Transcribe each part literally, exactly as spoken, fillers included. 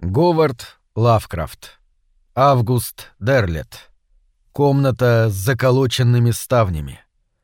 Говард Лавкрафт. Август Дерлет. Комната с заколоченными ставнями.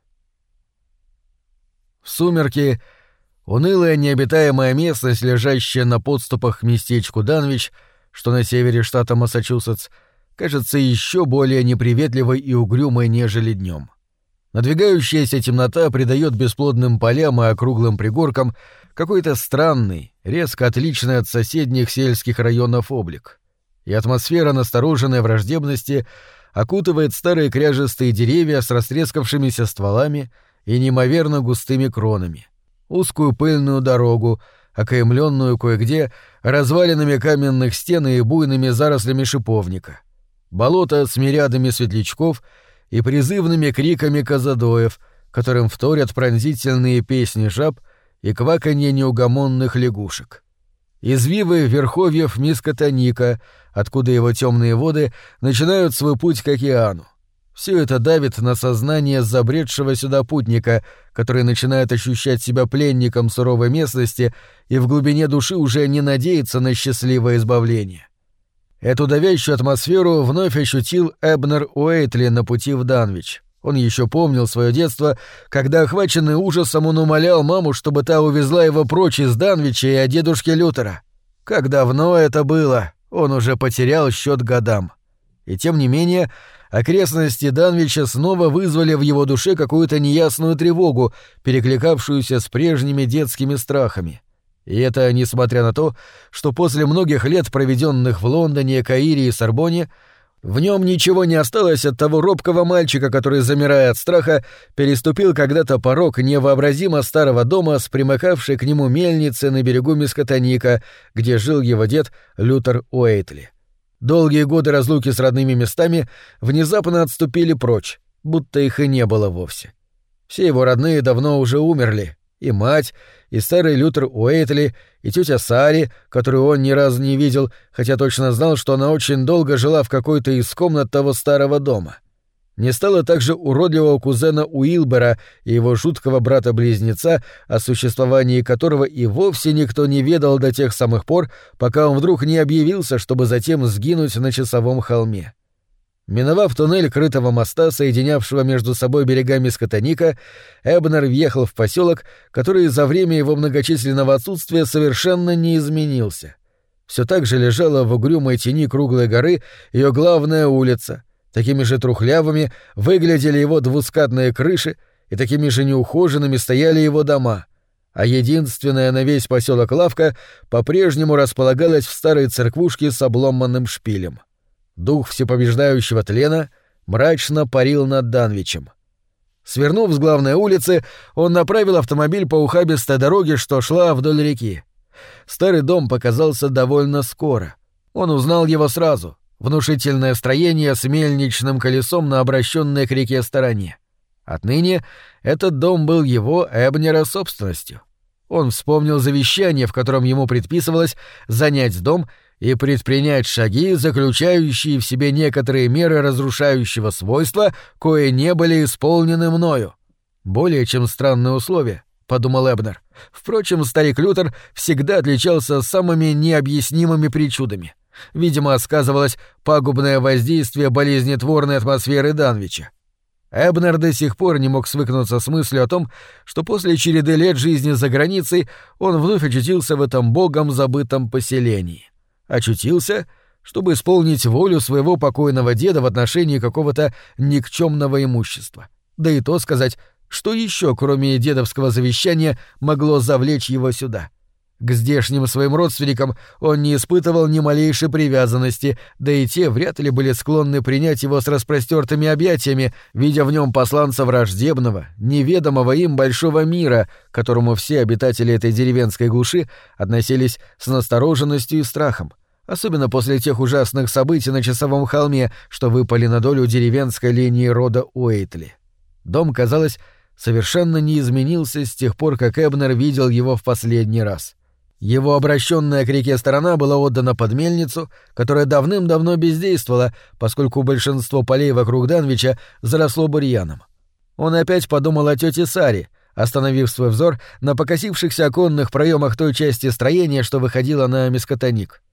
В сумерки унылая необитаемая местность, лежащая на подступах к местечку Данвич, что на севере штата Массачусетс, кажется еще более неприветливой и угрюмой, нежели днем. Надвигающаяся темнота придает бесплодным полям и округлым пригоркам какой-то странный, резко отличный от соседних сельских районов облик. И атмосфера настороженной враждебности окутывает старые кряжестые деревья с растрескавшимися стволами и неимоверно густыми кронами, узкую пыльную дорогу, окаймленную кое-где развалинами каменных стен и буйными зарослями шиповника, болото с мириадами светлячков и призывными криками казадоев, которым вторят пронзительные песни жаб и кваканье неугомонных лягушек. Извивы верховьев Мискотоника, откуда его темные воды начинают свой путь к океану. Все это давит на сознание забредшего сюда путника, который начинает ощущать себя пленником суровой местности и в глубине души уже не надеется на счастливое избавление. Эту давящую атмосферу вновь ощутил Эбнер Уэйтли на пути в Данвич. Он еще помнил свое детство, когда, охваченный ужасом, он умолял маму, чтобы та увезла его прочь из Данвича и от дедушки Лютера. Как давно это было, он уже потерял счет годам. И тем не менее, окрестности Данвича снова вызвали в его душе какую-то неясную тревогу, перекликавшуюся с прежними детскими страхами. И это несмотря на то, что после многих лет, проведенных в Лондоне, Каире и Сорбонне, в нем ничего не осталось от того робкого мальчика, который, замирая от страха, переступил когда-то порог невообразимо старого дома с примыкавшей к нему мельницей на берегу Мискотоника, где жил его дед Лютер Уэйтли. Долгие годы разлуки с родными местами внезапно отступили прочь, будто их и не было вовсе. Все его родные давно уже умерли, и мать, и старый Лютер Уэйтли, и тетя Сари, которую он ни разу не видел, хотя точно знал, что она очень долго жила в какой-то из комнат того старого дома. Не стало также уродливого кузена Уилбера и его жуткого брата-близнеца, о существовании которого и вовсе никто не ведал до тех самых пор, пока он вдруг не объявился, чтобы затем сгинуть на часовом холме. Миновав туннель крытого моста, соединявшего между собой берега Мискотоника, Эбнер въехал в поселок, который за время его многочисленного отсутствия совершенно не изменился. Все так же лежала в угрюмой тени круглой горы ее главная улица. Такими же трухлявыми выглядели его двускатные крыши, и такими же неухоженными стояли его дома. А единственная на весь поселок лавка по-прежнему располагалась в старой церквушке с обломанным шпилем. Дух всепобеждающего тлена мрачно парил над Данвичем. Свернув с главной улицы, он направил автомобиль по ухабистой дороге, что шла вдоль реки. Старый дом показался довольно скоро. Он узнал его сразу. Внушительное строение с мельничным колесом на обращенной к реке стороне. Отныне этот дом был его, Эбнера, собственностью. Он вспомнил завещание, в котором ему предписывалось занять дом и предпринять шаги, заключающие в себе некоторые меры разрушающего свойства, кое не были исполнены мною. Более чем странные условия, — подумал Эбнер. Впрочем, старик Лютер всегда отличался самыми необъяснимыми причудами. Видимо, сказывалось пагубное воздействие болезнетворной атмосферы Данвича. Эбнер до сих пор не мог свыкнуться с мыслью о том, что после череды лет жизни за границей он вновь очутился в этом богом забытом поселении. Очутился, чтобы исполнить волю своего покойного деда в отношении какого-то никчемного имущества. Да и то сказать, что еще, кроме дедовского завещания, могло завлечь его сюда. К здешним своим родственникам он не испытывал ни малейшей привязанности, да и те вряд ли были склонны принять его с распростертыми объятиями, видя в нем посланца враждебного, неведомого им большого мира, к которому все обитатели этой деревенской глуши относились с настороженностью и страхом, особенно после тех ужасных событий на часовом холме, что выпали на долю деревенской линии рода Уэйтли. Дом, казалось, совершенно не изменился с тех пор, как Эбнер видел его в последний раз. Его обращенная к реке сторона была отдана под мельницу, которая давным-давно бездействовала, поскольку большинство полей вокруг Данвича заросло бурьяном. Он опять подумал о тете Саре, остановив свой взор на покосившихся оконных проемах той части строения, что выходила на Мискотоник.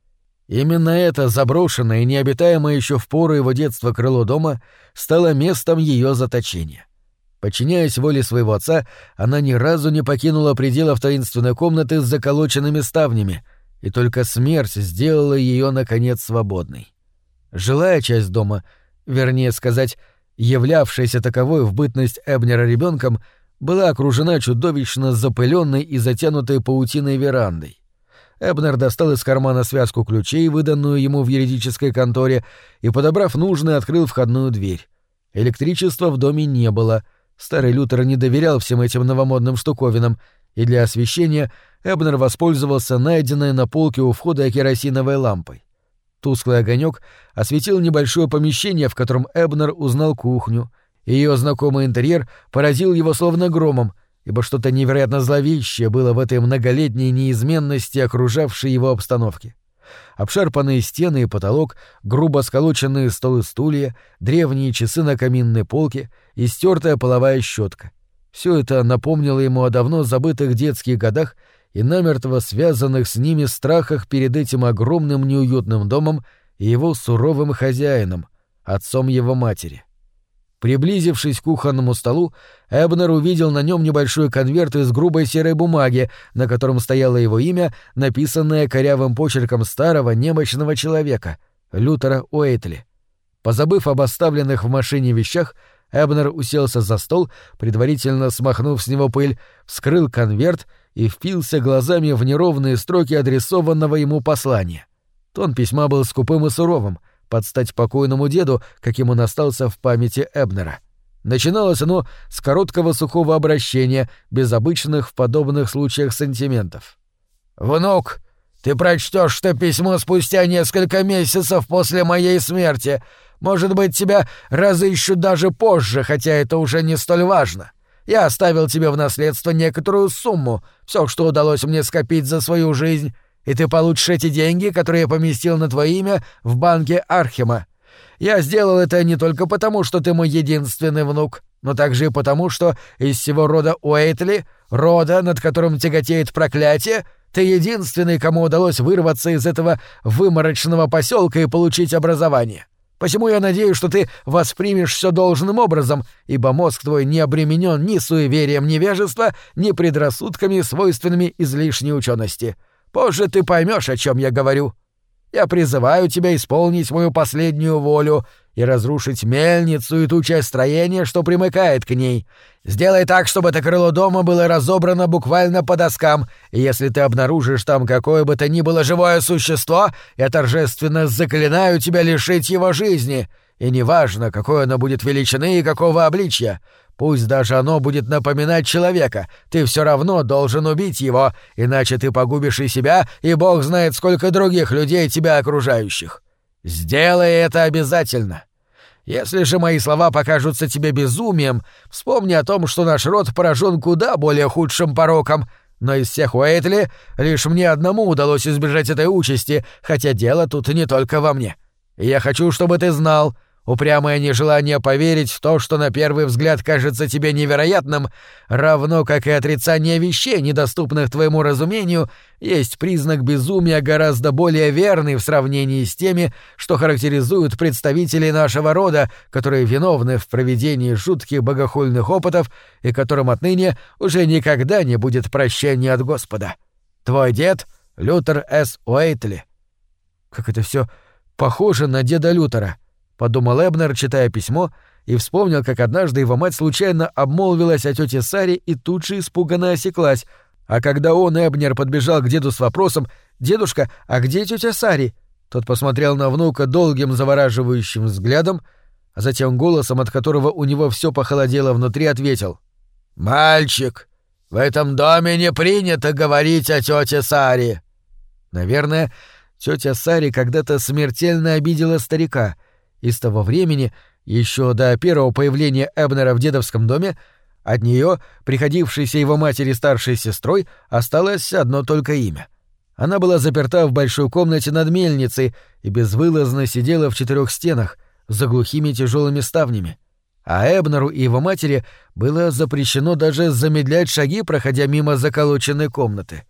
Именно это заброшенное и необитаемое еще в пору его детства крыло дома стало местом ее заточения. Подчиняясь воле своего отца, она ни разу не покинула пределов таинственной комнаты с заколоченными ставнями, и только смерть сделала ее, наконец, свободной. Жилая часть дома, вернее сказать, являвшаяся таковой в бытность Эбнера ребенком, была окружена чудовищно запыленной и затянутой паутиной верандой. Эбнер достал из кармана связку ключей, выданную ему в юридической конторе, и, подобрав нужный, открыл входную дверь. Электричества в доме не было. Старый Лютер не доверял всем этим новомодным штуковинам, и для освещения Эбнер воспользовался найденной на полке у входа керосиновой лампой. Тусклый огонек осветил небольшое помещение, в котором Эбнер узнал кухню, и ее знакомый интерьер поразил его словно громом, ибо что-то невероятно зловещее было в этой многолетней неизменности окружавшей его обстановки. Обшарпанные стены и потолок, грубо сколоченные стол и стулья, древние часы на каминной полке и стертая половая щетка. Все это напомнило ему о давно забытых детских годах и намертво связанных с ними страхах перед этим огромным неуютным домом и его суровым хозяином, отцом его матери. Приблизившись к кухонному столу, Эбнер увидел на нем небольшой конверт из грубой серой бумаги, на котором стояло его имя, написанное корявым почерком старого немощного человека, Лютера Уэйтли. Позабыв об оставленных в машине вещах, Эбнер уселся за стол, предварительно смахнув с него пыль, вскрыл конверт и впился глазами в неровные строки адресованного ему послания. Тон письма был скупым и суровым, под стать покойному деду, каким он остался в памяти Эбнера. Начиналось оно с короткого сухого обращения, без обычных в подобных случаях сантиментов. «Внук, ты прочтешь это письмо спустя несколько месяцев после моей смерти. Может быть, тебя разыщут даже позже, хотя это уже не столь важно. Я оставил тебе в наследство некоторую сумму, все, что удалось мне скопить за свою жизнь, и ты получишь эти деньги, которые я поместил на твое имя в банке Архема. Я сделал это не только потому, что ты мой единственный внук, но также и потому, что из всего рода Уэйтли, рода, над которым тяготеет проклятие, ты единственный, кому удалось вырваться из этого выморочного поселка и получить образование. Посему я надеюсь, что ты воспримешь все должным образом, ибо мозг твой не обременен ни суеверием невежества, ни предрассудками, свойственными излишней учености. Позже ты поймешь, о чем я говорю. Я призываю тебя исполнить мою последнюю волю и разрушить мельницу и ту часть строения, что примыкает к ней. Сделай так, чтобы это крыло дома было разобрано буквально по доскам, и если ты обнаружишь там какое бы то ни было живое существо, я торжественно заклинаю тебя лишить его жизни, и неважно, какой оно будет величины и какого обличья. Пусть даже оно будет напоминать человека, ты все равно должен убить его, иначе ты погубишь и себя, и бог знает, сколько других людей тебя окружающих. Сделай это обязательно. Если же мои слова покажутся тебе безумием, вспомни о том, что наш род поражен куда более худшим пороком, но из всех Уэйтли лишь мне одному удалось избежать этой участи, хотя дело тут не только во мне. И я хочу, чтобы ты знал, упрямое нежелание поверить в то, что на первый взгляд кажется тебе невероятным, равно как и отрицание вещей, недоступных твоему разумению, есть признак безумия гораздо более верный в сравнении с теми, что характеризуют представителей нашего рода, которые виновны в проведении жутких богохульных опытов и которым отныне уже никогда не будет прощения от Господа. Твой дед — Лютер С. Уэйтли». «Как это все похоже на деда Лютера», — подумал Эбнер, читая письмо, и вспомнил, как однажды его мать случайно обмолвилась о тете Саре и тут же испуганно осеклась, а когда он, Эбнер, подбежал к деду с вопросом «Дедушка, а где тетя Сари?», тот посмотрел на внука долгим завораживающим взглядом, а затем голосом, от которого у него все похолодело внутри, ответил: «Мальчик, в этом доме не принято говорить о тете Саре». Наверное, тетя Сари когда-то смертельно обидела старика, и с того времени, еще до первого появления Эбнера в дедовском доме, от нее, приходившейся его матери старшей сестрой, осталось одно только имя. Она была заперта в большой комнате над мельницей и безвылазно сидела в четырех стенах, за глухими тяжелыми ставнями. А Эбнеру и его матери было запрещено даже замедлять шаги, проходя мимо заколоченной комнаты.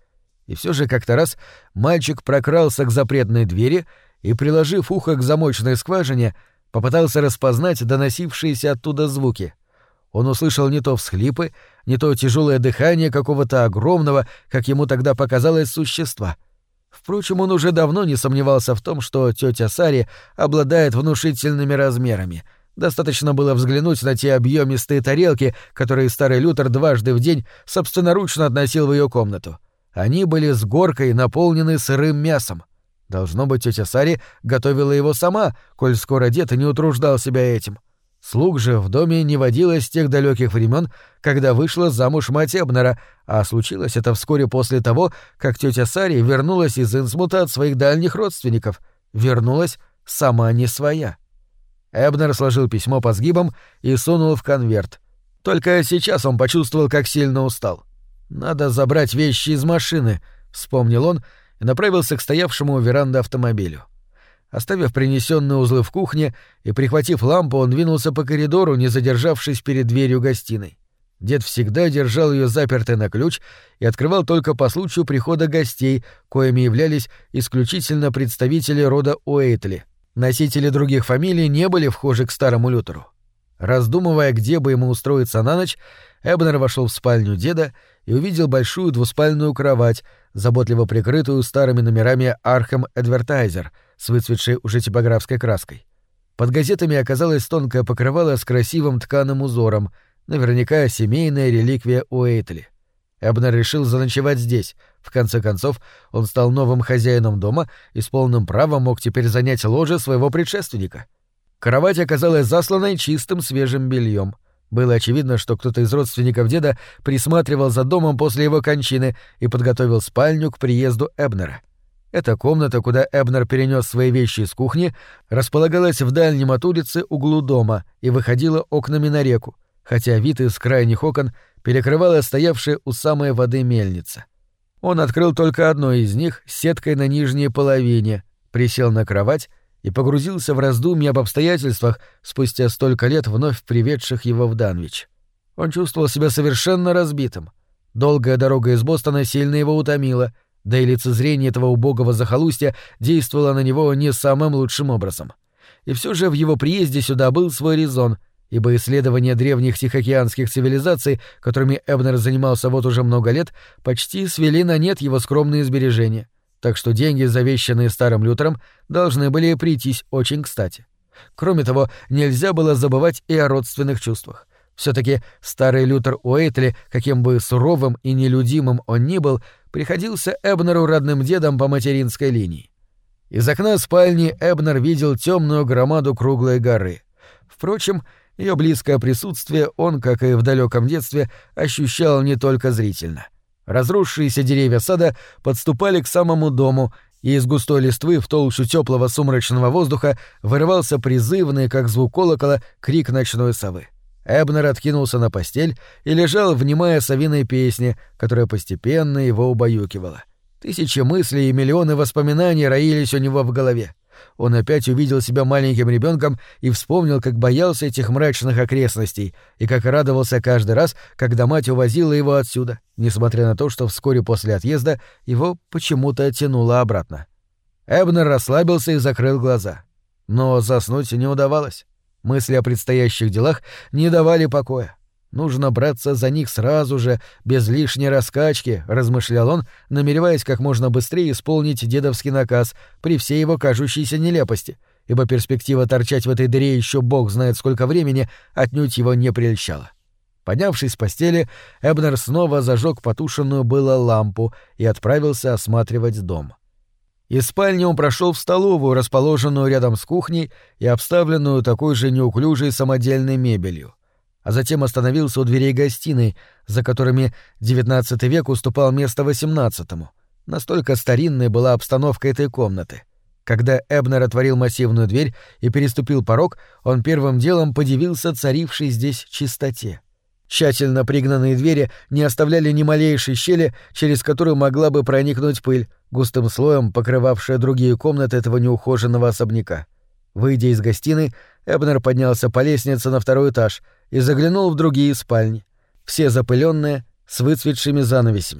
И все же как-то раз мальчик прокрался к запретной двери и, приложив ухо к замочной скважине, попытался распознать доносившиеся оттуда звуки. Он услышал не то всхлипы, не то тяжелое дыхание какого-то огромного, как ему тогда показалось, существа. Впрочем, он уже давно не сомневался в том, что тетя Сари обладает внушительными размерами. Достаточно было взглянуть на те объемистые тарелки, которые старый Лютер дважды в день собственноручно относил в ее комнату. Они были с горкой наполнены сырым мясом. Должно быть, тетя Сари готовила его сама, коль скоро дед не утруждал себя этим. Слуг же в доме не водилось с тех далеких времен, когда вышла замуж мать Эбнера, а случилось это вскоре после того, как тетя Сари вернулась из Инсмута от своих дальних родственников. Вернулась сама не своя. Эбнер сложил письмо по сгибам и сунул в конверт. Только сейчас он почувствовал, как сильно устал. «Надо забрать вещи из машины», — вспомнил он и направился к стоявшему у веранды автомобилю. Оставив принесенные узлы в кухне и прихватив лампу, он двинулся по коридору, не задержавшись перед дверью гостиной. Дед всегда держал ее запертой на ключ и открывал только по случаю прихода гостей, коими являлись исключительно представители рода Уэйтли. Носители других фамилий не были вхожи к старому Лютеру. Раздумывая, где бы ему устроиться на ночь, Эбнер вошел в спальню деда и увидел большую двуспальную кровать, заботливо прикрытую старыми номерами «Архем Эдвертайзер» с выцветшей уже типографской краской. Под газетами оказалось тонкое покрывало с красивым тканым узором, наверняка семейная реликвия Уэйтли. Эбнер решил заночевать здесь. В конце концов, он стал новым хозяином дома и с полным правом мог теперь занять ложе своего предшественника. Кровать оказалась засланной чистым свежим бельем. Было очевидно, что кто-то из родственников деда присматривал за домом после его кончины и подготовил спальню к приезду Эбнера. Эта комната, куда Эбнер перенес свои вещи из кухни, располагалась в дальнем от улицы углу дома и выходила окнами на реку, хотя вид из крайних окон перекрывала стоявшая у самой воды мельница. Он открыл только одно из них с сеткой на нижней половине, присел на кровать и погрузился в раздумья об обстоятельствах, спустя столько лет вновь приведших его в Данвич. Он чувствовал себя совершенно разбитым. Долгая дорога из Бостона сильно его утомила, да и лицезрение этого убогого захолустья действовало на него не самым лучшим образом. И все же в его приезде сюда был свой резон, ибо исследования древних тихоокеанских цивилизаций, которыми Эбнер занимался вот уже много лет, почти свели на нет его скромные сбережения, так что деньги, завещанные старым Лютером, должны были прийтись очень кстати. Кроме того, нельзя было забывать и о родственных чувствах. Все-таки старый Лютер Уэйтли, каким бы суровым и нелюдимым он ни был, приходился Эбнеру родным дедом по материнской линии. Из окна спальни Эбнер видел темную громаду круглой горы. Впрочем, ее близкое присутствие он, как и в далеком детстве, ощущал не только зрительно. Разросшиеся деревья сада подступали к самому дому, и из густой листвы в толщу теплого сумрачного воздуха вырывался призывный, как звук колокола, крик ночной совы. Эбнер откинулся на постель и лежал, внимая совиной песне, которая постепенно его убаюкивала. Тысячи мыслей и миллионы воспоминаний роились у него в голове. Он опять увидел себя маленьким ребенком и вспомнил, как боялся этих мрачных окрестностей и как радовался каждый раз, когда мать увозила его отсюда, несмотря на то, что вскоре после отъезда его почему-то тянуло обратно. Эбнер расслабился и закрыл глаза. Но заснуть не удавалось. Мысли о предстоящих делах не давали покоя. Нужно браться за них сразу же, без лишней раскачки, размышлял он, намереваясь как можно быстрее исполнить дедовский наказ при всей его кажущейся нелепости, ибо перспектива торчать в этой дыре еще бог знает сколько времени отнюдь его не прельщала. Поднявшись с постели, Эбнер снова зажег потушенную было лампу и отправился осматривать дом. Из спальни он прошел в столовую, расположенную рядом с кухней и обставленную такой же неуклюжей самодельной мебелью, а затем остановился у дверей гостиной, за которыми девятнадцатый век уступал место восемнадцатому. Настолько старинной была обстановка этой комнаты. Когда Эбнер отворил массивную дверь и переступил порог, он первым делом подивился царившей здесь чистоте. Тщательно пригнанные двери не оставляли ни малейшей щели, через которую могла бы проникнуть пыль, густым слоем покрывавшая другие комнаты этого неухоженного особняка. Выйдя из гостиной, Эбнер поднялся по лестнице на второй этаж и заглянул в другие спальни, все запыленные, с выцветшими занавесями.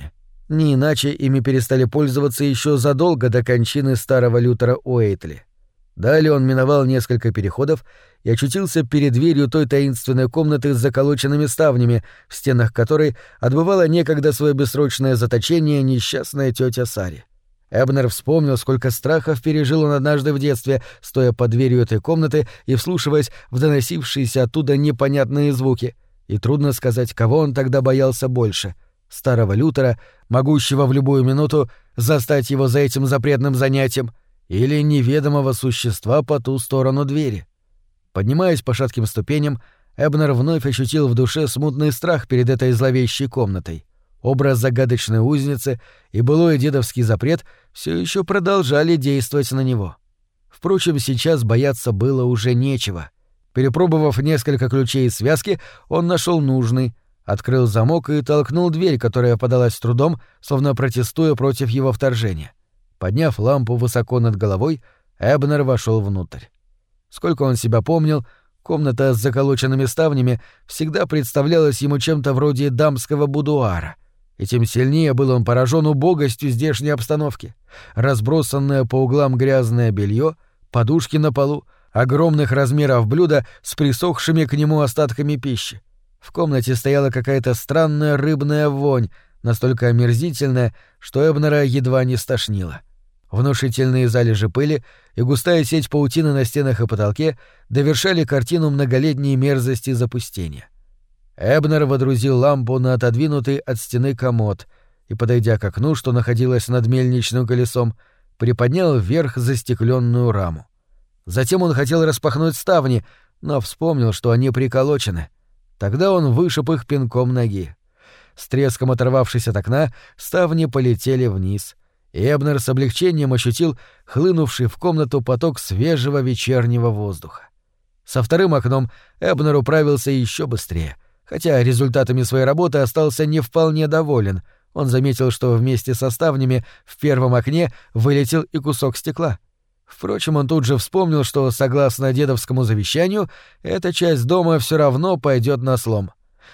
Не иначе ими перестали пользоваться еще задолго до кончины старого Лютера Уэйтли. Далее он миновал несколько переходов и очутился перед дверью той таинственной комнаты с заколоченными ставнями, в стенах которой отбывала некогда свое бессрочное заточение несчастная тетя Сари. Эбнер вспомнил, сколько страхов пережил он однажды в детстве, стоя под дверью этой комнаты и вслушиваясь в доносившиеся оттуда непонятные звуки, и трудно сказать, кого он тогда боялся больше — старого Лютера, могущего в любую минуту застать его за этим запретным занятием, или неведомого существа по ту сторону двери. Поднимаясь по шатким ступеням, Эбнер вновь ощутил в душе смутный страх перед этой зловещей комнатой. Образ загадочной узницы и былой дедовский запрет все еще продолжали действовать на него. Впрочем, сейчас бояться было уже нечего. Перепробовав несколько ключей из связки, он нашел нужный, открыл замок и толкнул дверь, которая подалась с трудом, словно протестуя против его вторжения. Подняв лампу высоко над головой, Эбнер вошел внутрь. Сколько он себя помнил, комната с заколоченными ставнями всегда представлялась ему чем-то вроде дамского будуара, и тем сильнее был он поражен убогостью здешней обстановки. Разбросанное по углам грязное белье, подушки на полу, огромных размеров блюда с присохшими к нему остатками пищи. В комнате стояла какая-то странная рыбная вонь, настолько омерзительная, что Эбнера едва не стошнило. Внушительные залежи пыли и густая сеть паутины на стенах и потолке довершали картину многолетней мерзости и запустения. Эбнер водрузил лампу на отодвинутый от стены комод и, подойдя к окну, что находилось над мельничным колесом, приподнял вверх застекленную раму. Затем он хотел распахнуть ставни, но вспомнил, что они приколочены. Тогда он вышиб их пинком ноги. С треском оторвавшись от окна, ставни полетели вниз, и Эбнер с облегчением ощутил хлынувший в комнату поток свежего вечернего воздуха. Со вторым окном Эбнер управился еще быстрее, хотя результатами своей работы остался не вполне доволен. Он заметил, что вместе со ставнями в первом окне вылетел и кусок стекла. Впрочем, он тут же вспомнил, что, согласно дедовскому завещанию, эта часть дома все равно пойдет на слом.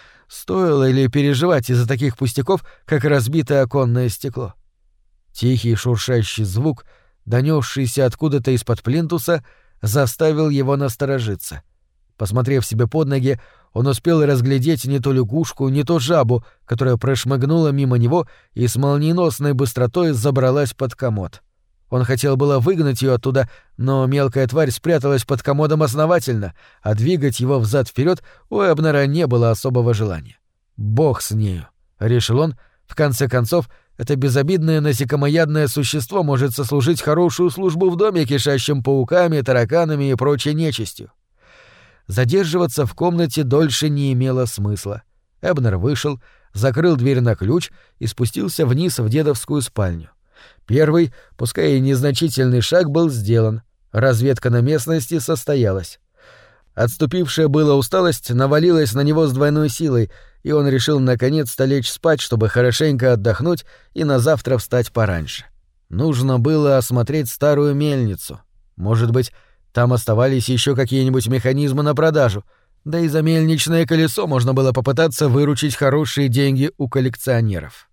Стоило ли переживать из-за таких пустяков, как разбитое оконное стекло? Тихий шуршащий звук, донесшийся откуда-то из-под плинтуса, заставил его насторожиться. Посмотрев себе под ноги, он успел разглядеть не то лягушку, не то жабу, которая прошмыгнула мимо него и с молниеносной быстротой забралась под комод. Он хотел было выгнать ее оттуда, но мелкая тварь спряталась под комодом основательно, а двигать его взад-вперед у Эбнера не было особого желания. «Бог с нею», — решил он, — «в конце концов, это безобидное насекомоядное существо может сослужить хорошую службу в доме, кишащем пауками, тараканами и прочей нечистью». Задерживаться в комнате дольше не имело смысла. Эбнер вышел, закрыл дверь на ключ и спустился вниз в дедовскую спальню. Первый, пускай и незначительный шаг был сделан. Разведка на местности состоялась. Отступившая была усталость навалилась на него с двойной силой, и он решил наконец-то лечь спать, чтобы хорошенько отдохнуть и на завтра встать пораньше. Нужно было осмотреть старую мельницу. Может быть, там оставались еще какие-нибудь механизмы на продажу, да и за мельничное колесо можно было попытаться выручить хорошие деньги у коллекционеров.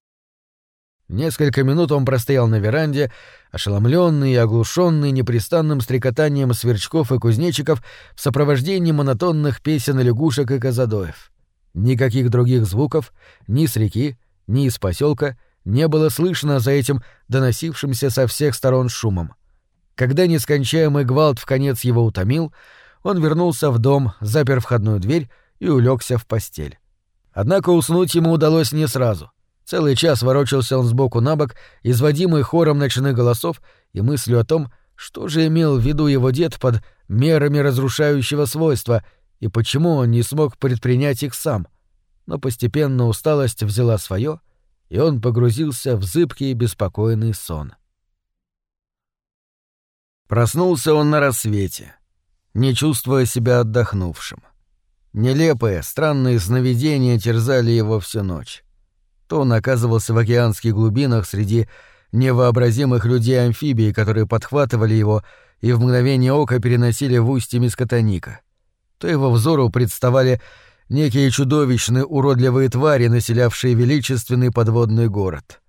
Несколько минут он простоял на веранде, ошеломленный и оглушенный непрестанным стрекотанием сверчков и кузнечиков в сопровождении монотонных песен лягушек и казадоев. Никаких других звуков, ни с реки, ни из поселка, не было слышно за этим доносившимся со всех сторон шумом. Когда нескончаемый гвалт вконец его утомил, он вернулся в дом, запер входную дверь и улегся в постель. Однако уснуть ему удалось не сразу. Целый час ворочался он сбоку на бок, изводимый хором ночных голосов и мыслью о том, что же имел в виду его дед под мерами разрушающего свойства и почему он не смог предпринять их сам. Но постепенно усталость взяла свое, и он погрузился в зыбкий беспокойный сон. Проснулся он на рассвете, не чувствуя себя отдохнувшим. Нелепые, странные сновидения терзали его всю ночь. То он оказывался в океанских глубинах среди невообразимых людей-амфибий, которые подхватывали его и в мгновение ока переносили в устье Мискотоника. То его взору представали некие чудовищные уродливые твари, населявшие величественный подводный город.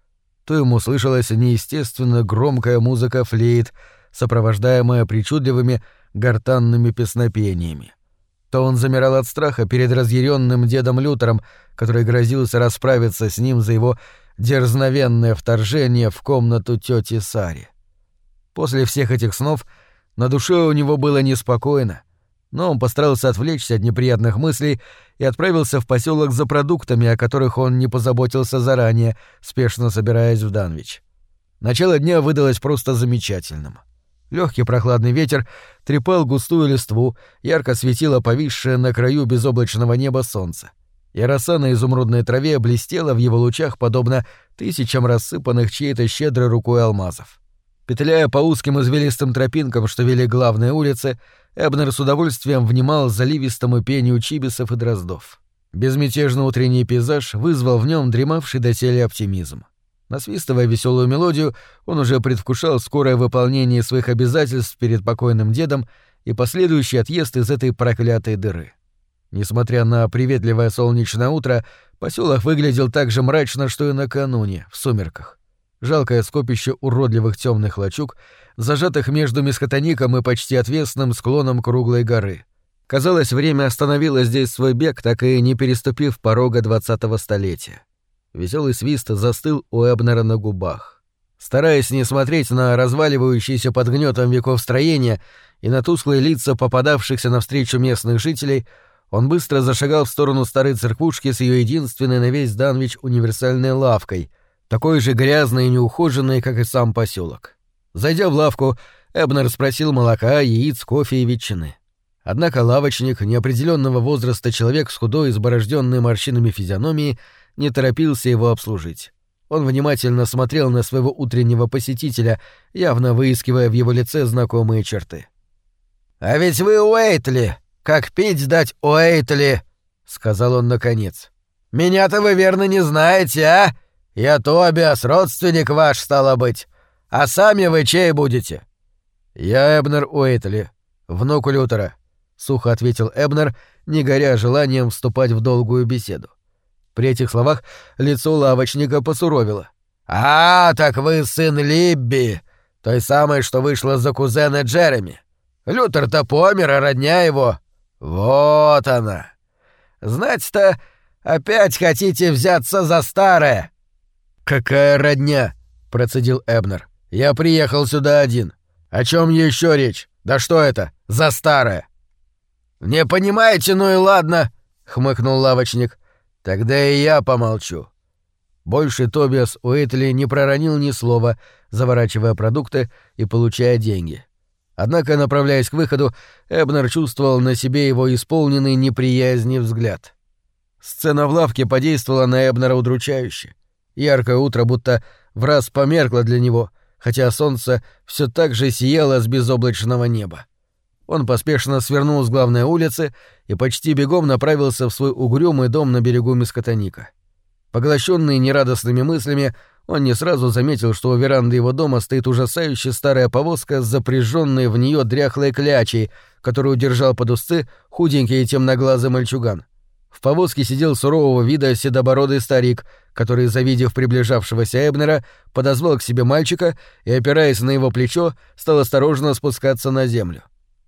то ему слышалась неестественно громкая музыка флейт, сопровождаемая причудливыми гортанными песнопениями. То он замирал от страха перед разъяренным дедом Лютером, который грозился расправиться с ним за его дерзновенное вторжение в комнату тети Сари. После всех этих снов на душе у него было неспокойно, но он постарался отвлечься от неприятных мыслей и отправился в поселок за продуктами, о которых он не позаботился заранее, спешно собираясь в Данвич. Начало дня выдалось просто замечательным. Легкий прохладный ветер трепал густую листву, ярко светило повисшее на краю безоблачного неба солнце, и роса на изумрудной траве блестела в его лучах подобно тысячам рассыпанных чьей-то щедрой рукой алмазов. Петляя по узким извилистым тропинкам, что вели к главной улице, Эбнер с удовольствием внимал заливистому пению чибисов и дроздов. Безмятежный утренний пейзаж вызвал в нем дремавший доселе оптимизм. Насвистывая веселую мелодию, он уже предвкушал скорое выполнение своих обязательств перед покойным дедом и последующий отъезд из этой проклятой дыры. Несмотря на приветливое солнечное утро, поселок выглядел так же мрачно, что и накануне, в сумерках. Жалкое скопище уродливых темных лачуг, зажатых между Мискотоником и почти отвесным склоном круглой горы. Казалось, время остановило здесь свой бег, так и не переступив порога двадцатого столетия. Веселый свист застыл у Эбнера на губах. Стараясь не смотреть на разваливающиеся под гнетом веков строения и на тусклые лица попадавшихся навстречу местных жителей, он быстро зашагал в сторону старой церквушки с ее единственной на весь Данвич универсальной лавкой, такой же грязной и неухоженной, как и сам поселок. Зайдя в лавку, Эбнер спросил молока, яиц, кофе и ветчины. Однако лавочник, неопределенного возраста человек с худой, изборожденной морщинами физиономией, не торопился его обслужить. Он внимательно смотрел на своего утреннего посетителя, явно выискивая в его лице знакомые черты. «А ведь вы Уэйтли! Как пить дать Уэйтли!» — сказал он наконец. «Меня-то вы верно не знаете, а? Я Тобиас, родственник ваш, стало быть. А сами вы чей будете?» «Я Эбнер Уэйтли, внук Лютера», — сухо ответил Эбнер, не горя желанием вступать в долгую беседу. При этих словах лицо лавочника посуровило. «А, так вы сын Либби, той самой, что вышла за кузена Джереми. Лютер-то помер, а родня его... Вот она. Знать-то, опять хотите взяться за старое?» «Какая родня?» — процедил Эбнер. «Я приехал сюда один. О чем еще речь? Да что это? За старое!» «Не понимаете, ну и ладно!» — хмыкнул лавочник. «Тогда и я помолчу». Больше Тобиас Уэйтли не проронил ни слова, заворачивая продукты и получая деньги. Однако, направляясь к выходу, Эбнер чувствовал на себе его исполненный неприязни взгляд. Сцена в лавке подействовала на Эбнера удручающе. Яркое утро будто враз померкло для него, хотя солнце все так же сияло с безоблачного неба. Он поспешно свернул с главной улицы и почти бегом направился в свой угрюмый дом на берегу Мискотоника. Поглощенный нерадостными мыслями, он не сразу заметил, что у веранды его дома стоит ужасающая старая повозка с запряженной в нее дряхлой клячей, которую держал под узцы худенький и темноглазый мальчуган. В повозке сидел сурового вида седобородый старик, который, завидев приближавшегося Эбнера, подозвал к себе мальчика и, опираясь на его плечо, стал осторожно спускаться на землю.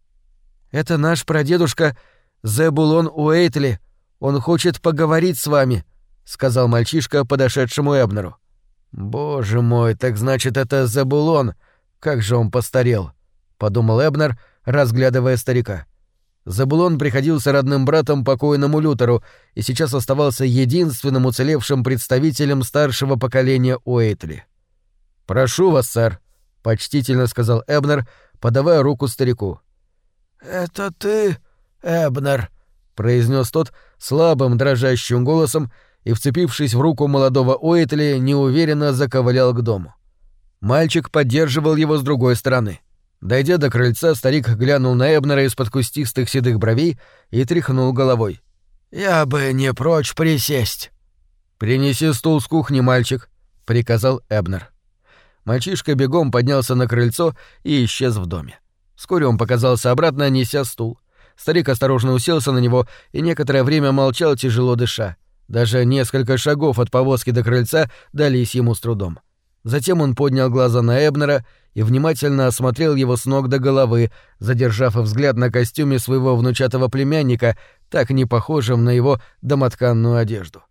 «Это наш прадедушка Зебулон Уэйтли. Он хочет поговорить с вами», — сказал мальчишка подошедшему Эбнеру. «Боже мой, так значит, это Зебулон. Как же он постарел», — подумал Эбнер, разглядывая старика. Зебулон приходился родным братом покойному Лютеру и сейчас оставался единственным уцелевшим представителем старшего поколения Уэйтли. «Прошу вас, сэр», — почтительно сказал Эбнер, подавая руку старику. «Это ты, Эбнер?» — произнес тот слабым дрожащим голосом и, вцепившись в руку молодого Уэйтли, неуверенно заковылял к дому. Мальчик поддерживал его с другой стороны. Дойдя до крыльца, старик глянул на Эбнера из-под кустистых седых бровей и тряхнул головой. «Я бы не прочь присесть». «Принеси стул с кухни, мальчик», — приказал Эбнер. Мальчишка бегом поднялся на крыльцо и исчез в доме. Вскоре он показался обратно, неся стул. Старик осторожно уселся на него и некоторое время молчал, тяжело дыша. Даже несколько шагов от повозки до крыльца дались ему с трудом. Затем он поднял глаза на Эбнера и внимательно осмотрел его с ног до головы, задержав взгляд на костюме своего внучатого племянника, так не похожем на его домотканную одежду.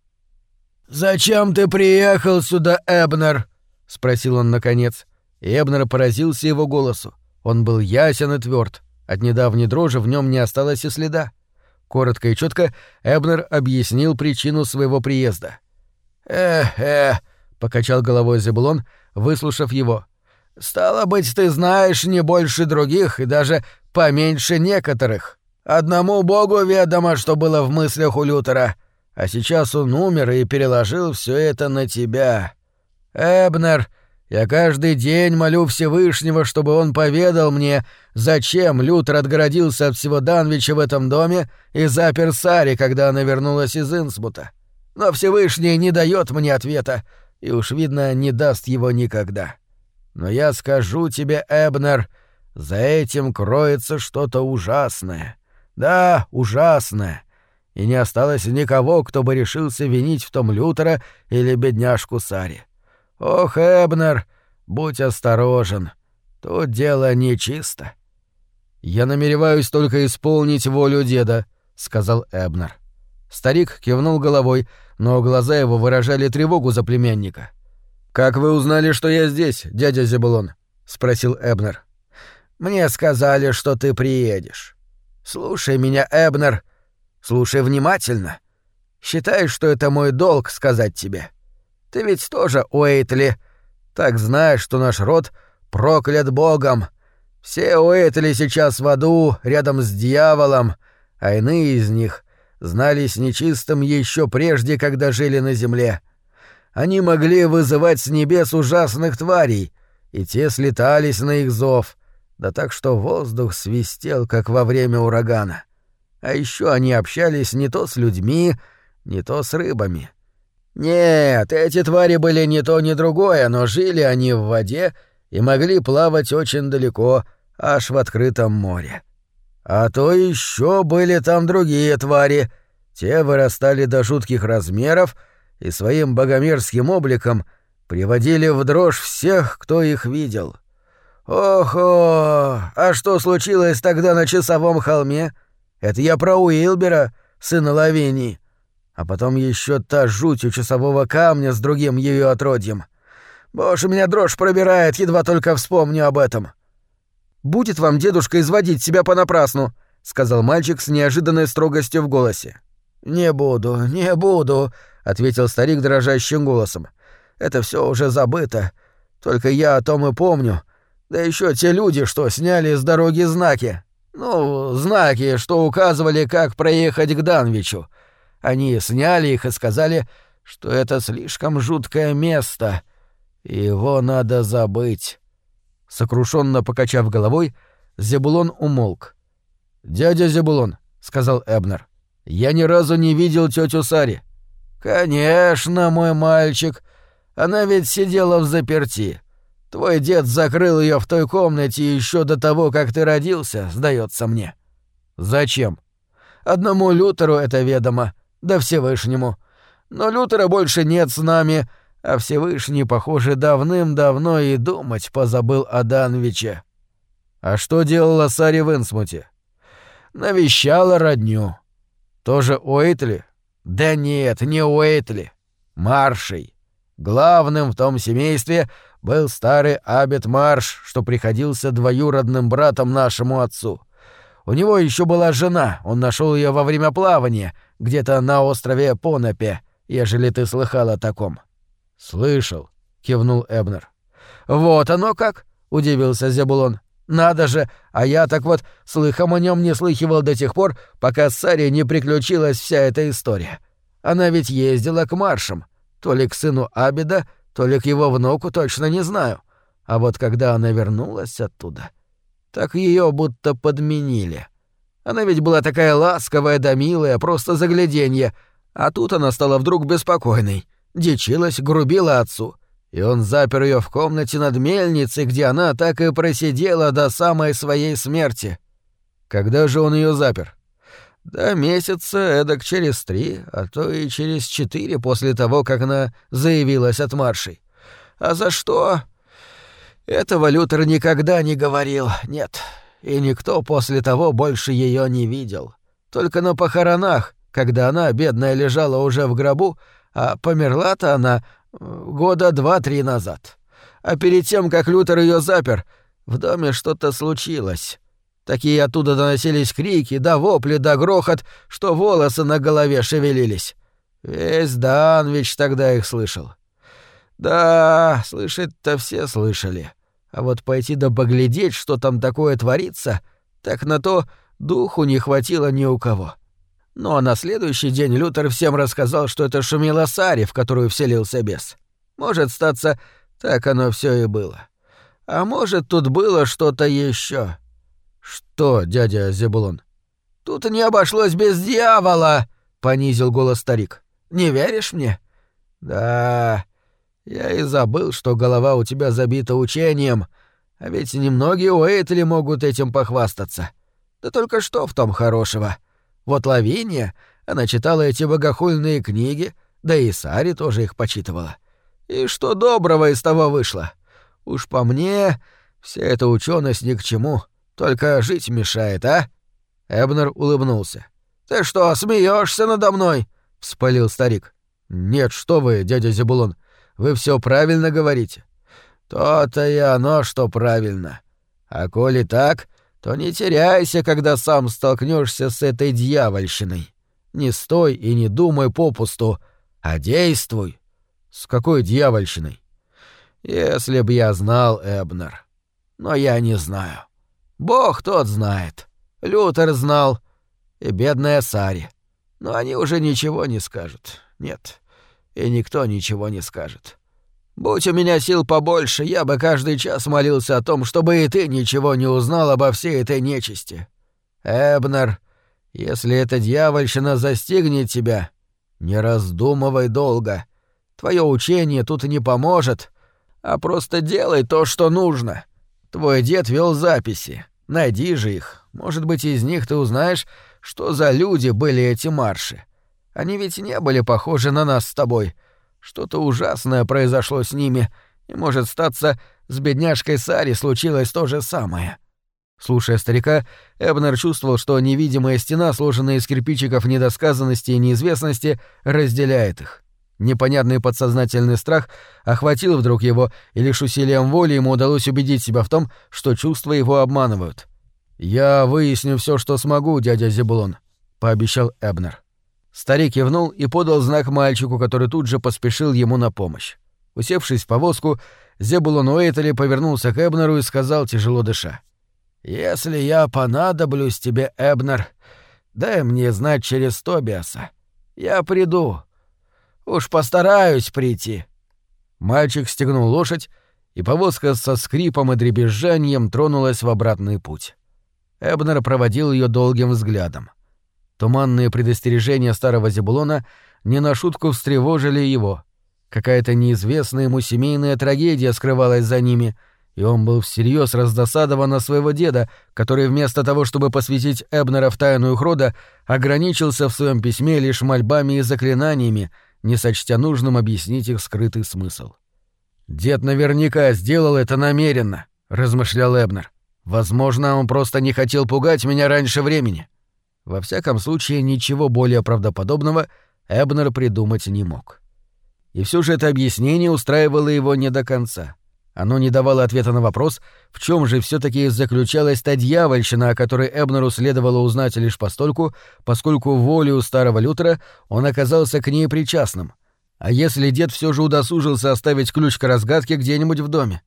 «Зачем ты приехал сюда, Эбнер?» — спросил он наконец. И Эбнер поразился его голосу. Он был ясен и тверд. От недавней дрожи в нем не осталось и следа. Коротко и четко Эбнер объяснил причину своего приезда. «Эх-эх», — покачал головой Зебулон, выслушав его. «Стало быть, ты знаешь не больше других и даже поменьше некоторых. Одному Богу ведомо, что было в мыслях у Лютера, а сейчас он умер и переложил все это на тебя. Эбнер, я каждый день молю Всевышнего, чтобы он поведал мне, зачем Лютер отгородился от всего Данвича в этом доме и запер Сари, когда она вернулась из Инсмута. Но Всевышний не дает мне ответа, и уж, видно, не даст его никогда. Но я скажу тебе, Эбнер, за этим кроется что-то ужасное. Да, ужасное. И не осталось никого, кто бы решился винить в том Лютера или бедняжку Сари. Ох, Эбнер, будь осторожен. Тут дело нечисто». «Я намереваюсь только исполнить волю деда», — сказал Эбнер. Старик кивнул головой, но глаза его выражали тревогу за племянника. «Как вы узнали, что я здесь, дядя Зебулон?» — спросил Эбнер. «Мне сказали, что ты приедешь. Слушай меня, Эбнер, слушай внимательно. Считай, что это мой долг сказать тебе. Ты ведь тоже Уэйтли. Так знаешь, что наш род проклят Богом. Все Уэйтли сейчас в аду, рядом с дьяволом, а иные из них знались нечистым еще прежде, когда жили на земле. Они могли вызывать с небес ужасных тварей, и те слетались на их зов, да так что воздух свистел, как во время урагана. А еще они общались не то с людьми, не то с рыбами. Нет, эти твари были ни то, ни другое, но жили они в воде и могли плавать очень далеко, аж в открытом море. А то еще были там другие твари. Те вырастали до жутких размеров и своим богомерзким обликом приводили в дрожь всех, кто их видел. Ох-о! А что случилось тогда на Часовом холме? Это я про Уилбера, сына Лавинии. А потом еще та жуть у Часового камня с другим ее отродьем. Боже, меня дрожь пробирает, едва только вспомню об этом. «Будет вам, дедушка, изводить себя понапрасну», — сказал мальчик с неожиданной строгостью в голосе. «Не буду, не буду», — ответил старик дрожащим голосом. «Это все уже забыто. Только я о том и помню. Да еще те люди, что сняли с дороги знаки. Ну, знаки, что указывали, как проехать к Данвичу. Они сняли их и сказали, что это слишком жуткое место, и его надо забыть». Сокрушенно покачав головой, Зебулон умолк. «Дядя Зебулон», — сказал Эбнер, — «я ни разу не видел тетю Сари». «Конечно, мой мальчик. Она ведь сидела взаперти. Твой дед закрыл ее в той комнате еще до того, как ты родился, сдается мне». «Зачем?» «Одному Лютеру это ведомо, да Всевышнему. Но Лютера больше нет с нами, а Всевышний, похоже, давным-давно и думать позабыл о Данвиче». «А что делала Сари в Инсмуте?» «Навещала родню». «Тоже Уэйтли?» «Да нет, не Уэйтли. Маршей. Главным в том семействе был старый Абет Марш, что приходился двоюродным братом нашему отцу. У него еще была жена, он нашел ее во время плавания, где-то на острове Понапе, ежели ты слыхал о таком». «Слышал», — кивнул Эбнер. «Вот оно как!» — удивился Зебулон. «Надо же, а я так вот слыхом о нем не слыхивал до тех пор, пока с Сари не приключилась вся эта история. Она ведь ездила к Маршам, то ли к сыну Абеда, то ли к его внуку, точно не знаю. А вот когда она вернулась оттуда, так ее будто подменили. Она ведь была такая ласковая да милая, просто загляденье, а тут она стала вдруг беспокойной, дичилась, грубила отцу, и он запер ее в комнате над мельницей, где она так и просидела до самой своей смерти». «Когда же он ее запер?» «Да месяца эдак через три, а то и через четыре после того, как она заявилась от Маршей. А за что? Этого Лютер никогда не говорил, нет. И никто после того больше ее не видел. Только на похоронах, когда она, бедная, лежала уже в гробу, а померла-то она года два-три назад. А перед тем, как Лютер ее запер, в доме что-то случилось. Такие оттуда доносились крики, да вопли, да грохот, что волосы на голове шевелились. Весь Данвич тогда их слышал. Да, слышать-то все слышали. А вот пойти да поглядеть, что там такое творится, так на то духу не хватило ни у кого. Ну а на следующий день Лютер всем рассказал, что это шумела Сари, в которую вселился бес. Может, статься, так оно все и было. А может, тут было что-то еще. Что, дядя Зебулон? Тут не обошлось без дьявола, понизил голос старик. Не веришь мне? Да, я и забыл, что голова у тебя забита учением, а ведь немногие Уэйтли могут этим похвастаться. Да только что в том хорошего? Вот Лавиния, она читала эти богохульные книги, да и Сари тоже их почитывала. И что доброго из того вышло? Уж по мне, вся эта учёность ни к чему, только жить мешает, а? Эбнер улыбнулся. Ты что, смеешься надо мной? Вспылил старик. Нет, что вы, дядя Зебулон, вы все правильно говорите. То-то и оно, что правильно. А коли так, то не теряйся, когда сам столкнешься с этой дьявольщиной. Не стой и не думай попусту, а действуй. С какой дьявольщиной? Если б я знал, Эбнер. Но я не знаю. Бог тот знает. Лютер знал. И бедная Сари. Но они уже ничего не скажут. Нет. И никто ничего не скажет. Будь у меня сил побольше, я бы каждый час молился о том, чтобы и ты ничего не узнал обо всей этой нечисти. Эбнер, если эта дьявольщина застигнет тебя, не раздумывай долго. Твое учение тут не поможет, а просто делай то, что нужно. Твой дед вел записи. Найди же их. Может быть, из них ты узнаешь, что за люди были эти марши. Они ведь не были похожи на нас с тобой. Что-то ужасное произошло с ними, и, может статься, с бедняжкой Сари случилось то же самое. Слушая старика, Эбнер чувствовал, что невидимая стена, сложенная из кирпичиков недосказанности и неизвестности, разделяет их. Непонятный подсознательный страх охватил вдруг его, и лишь усилием воли ему удалось убедить себя в том, что чувства его обманывают. «Я выясню все, что смогу, дядя Зебулон», — пообещал Эбнер. Старик кивнул и подал знак мальчику, который тут же поспешил ему на помощь. Усевшись в повозку, Зебулон Уэйтли повернулся к Эбнеру и сказал, тяжело дыша: «Если я понадоблюсь тебе, Эбнер, дай мне знать через Тобиаса. Я приду. Уж постараюсь прийти». Мальчик стегнул лошадь, и повозка со скрипом и дребезжанием тронулась в обратный путь. Эбнер проводил ее долгим взглядом. Туманные предостережения старого Зебулона не на шутку встревожили его. Какая-то неизвестная ему семейная трагедия скрывалась за ними, и он был всерьез раздосадован на своего деда, который вместо того, чтобы посвятить Эбнера в тайну их рода, ограничился в своем письме лишь мольбами и заклинаниями, не сочтя нужным объяснить их скрытый смысл. «Дед наверняка сделал это намеренно», — размышлял Эбнер. «Возможно, он просто не хотел пугать меня раньше времени». Во всяком случае, ничего более правдоподобного Эбнер придумать не мог. И все же это объяснение устраивало его не до конца. Оно не давало ответа на вопрос, в чем же все-таки заключалась та дьявольщина, о которой Эбнеру следовало узнать лишь постольку, поскольку волею старого Лютера он оказался к ней причастным. А если дед все же удосужился оставить ключ к разгадке где-нибудь в доме?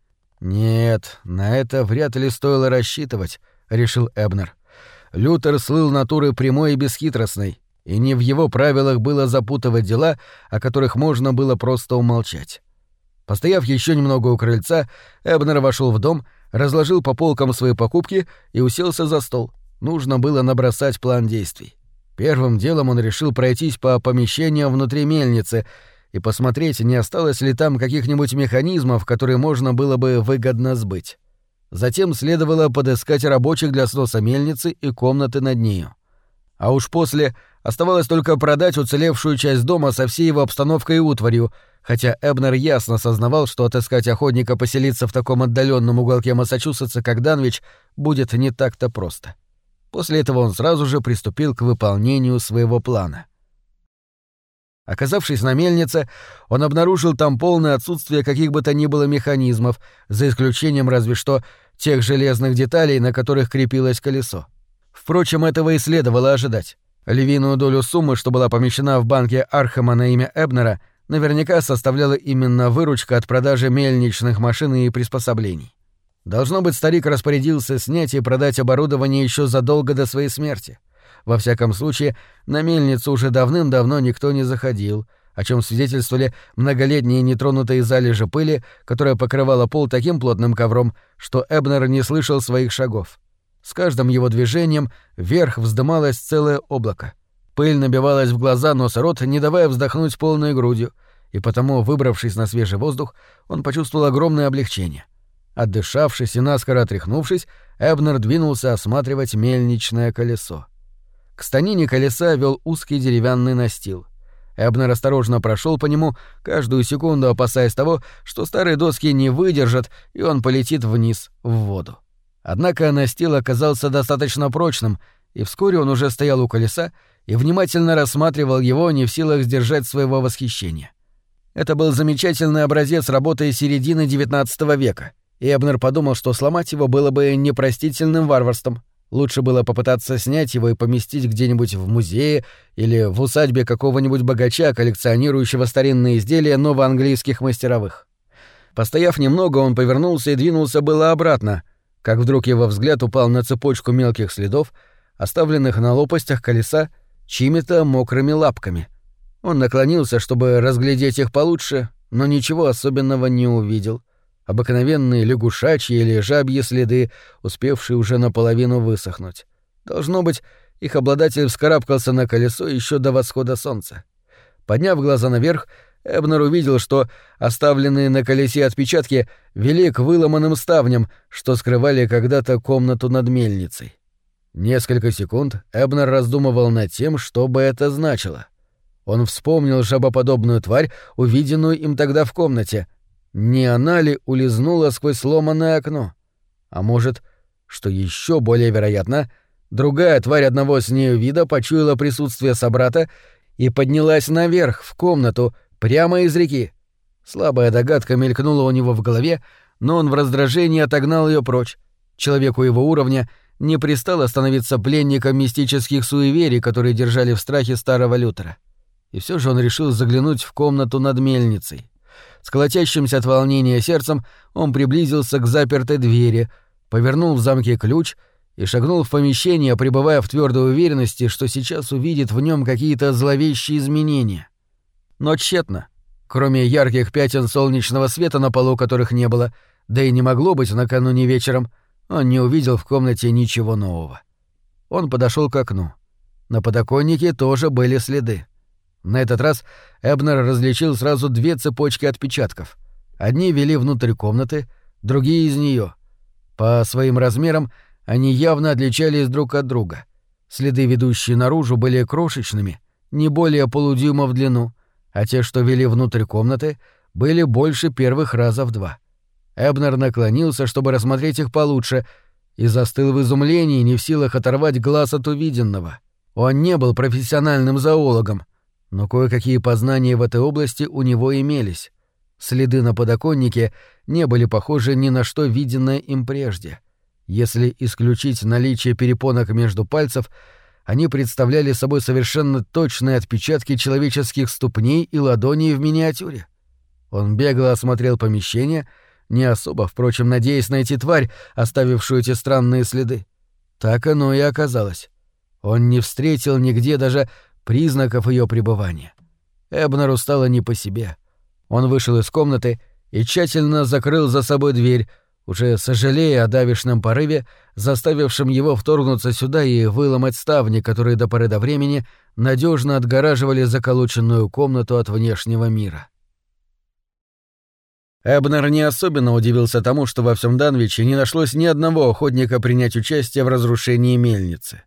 Нет, на это вряд ли стоило рассчитывать, решил Эбнер. Лютер слыл натурой прямой и бесхитростной, и не в его правилах было запутывать дела, о которых можно было просто умолчать. Постояв еще немного у крыльца, Эбнер вошел в дом, разложил по полкам свои покупки и уселся за стол. Нужно было набросать план действий. Первым делом он решил пройтись по помещениям внутри мельницы и посмотреть, не осталось ли там каких-нибудь механизмов, которые можно было бы выгодно сбыть. Затем следовало подыскать рабочих для сноса мельницы и комнаты над нею. А уж после Оставалось только продать уцелевшую часть дома со всей его обстановкой и утварью, хотя Эбнер ясно сознавал, что отыскать охотника поселиться в таком отдаленном уголке Массачусетса, как Данвич, будет не так-то просто. После этого он сразу же приступил к выполнению своего плана. Оказавшись на мельнице, он обнаружил там полное отсутствие каких бы то ни было механизмов, за исключением разве что тех железных деталей, на которых крепилось колесо. Впрочем, этого и следовало ожидать. Львиную долю суммы, что была помещена в банке Архема на имя Эбнера, наверняка составляла именно выручка от продажи мельничных машин и приспособлений. Должно быть, старик распорядился снять и продать оборудование еще задолго до своей смерти. Во всяком случае, на мельницу уже давным-давно никто не заходил, о чем свидетельствовали многолетние нетронутые залежи пыли, которая покрывала пол таким плотным ковром, что Эбнер не слышал своих шагов. С каждым его движением вверх вздымалось целое облако. Пыль набивалась в глаза, нос и рот, не давая вздохнуть полной грудью, и потому, выбравшись на свежий воздух, он почувствовал огромное облегчение. Отдышавшись и наскоро отряхнувшись, Эбнер двинулся осматривать мельничное колесо. К станине колеса вел узкий деревянный настил. Эбнер осторожно прошел по нему, каждую секунду опасаясь того, что старые доски не выдержат, и он полетит вниз, в воду. Однако настил оказался достаточно прочным, и вскоре он уже стоял у колеса и внимательно рассматривал его, не в силах сдержать своего восхищения. Это был замечательный образец работы середины девятнадцатого века, и Эбнер подумал, что сломать его было бы непростительным варварством. Лучше было попытаться снять его и поместить где-нибудь в музее или в усадьбе какого-нибудь богача, коллекционирующего старинные изделия новоанглийских мастеровых. Постояв немного, он повернулся и двинулся было обратно, как вдруг его взгляд упал на цепочку мелких следов, оставленных на лопастях колеса чьими-то мокрыми лапками. Он наклонился, чтобы разглядеть их получше, но ничего особенного не увидел. Обыкновенные лягушачьи или жабьи следы, успевшие уже наполовину высохнуть. Должно быть, их обладатель вскарабкался на колесо еще до восхода солнца. Подняв глаза наверх, Эбнер увидел, что оставленные на колесе отпечатки вели к выломанным ставням, что скрывали когда-то комнату над мельницей. Несколько секунд Эбнер раздумывал над тем, что бы это значило. Он вспомнил жабоподобную тварь, увиденную им тогда в комнате. Не она ли улизнула сквозь сломанное окно? А может, что еще более вероятно, другая тварь одного с нею вида почуяла присутствие собрата и поднялась наверх, в комнату, прямо из реки. Слабая догадка мелькнула у него в голове, но он в раздражении отогнал ее прочь. Человеку его уровня не пристало становиться пленником мистических суеверий, которые держали в страхе старого Лютера. И все же он решил заглянуть в комнату над мельницей. С колотящимся от волнения сердцем он приблизился к запертой двери, повернул в замке ключ и шагнул в помещение, пребывая в твердой уверенности, что сейчас увидит в нем какие-то зловещие изменения. Но тщетно. Кроме ярких пятен солнечного света, на полу которых не было, да и не могло быть накануне вечером, он не увидел в комнате ничего нового. Он подошел к окну. На подоконнике тоже были следы. На этот раз Эбнер различил сразу две цепочки отпечатков. Одни вели внутрь комнаты, другие — из нее. По своим размерам они явно отличались друг от друга. Следы, ведущие наружу, были крошечными, не более полудюйма в длину, а те, что вели внутрь комнаты, были больше первых раза в два. Эбнер наклонился, чтобы рассмотреть их получше, и застыл в изумлении, не в силах оторвать глаз от увиденного. Он не был профессиональным зоологом, но кое-какие познания в этой области у него имелись. Следы на подоконнике не были похожи ни на что виденное им прежде. Если исключить наличие перепонок между пальцев, они представляли собой совершенно точные отпечатки человеческих ступней и ладоней в миниатюре. Он бегло осмотрел помещение, не особо, впрочем, надеясь найти тварь, оставившую эти странные следы. Так оно и оказалось. Он не встретил нигде даже признаков ее пребывания. Эбнеру стало не по себе. Он вышел из комнаты и тщательно закрыл за собой дверь, уже сожалея о давешном порыве, заставившем его вторгнуться сюда и выломать ставни, которые до поры до времени надежно отгораживали заколоченную комнату от внешнего мира. Эбнер не особенно удивился тому, что во всем Данвиче не нашлось ни одного охотника принять участие в разрушении мельницы.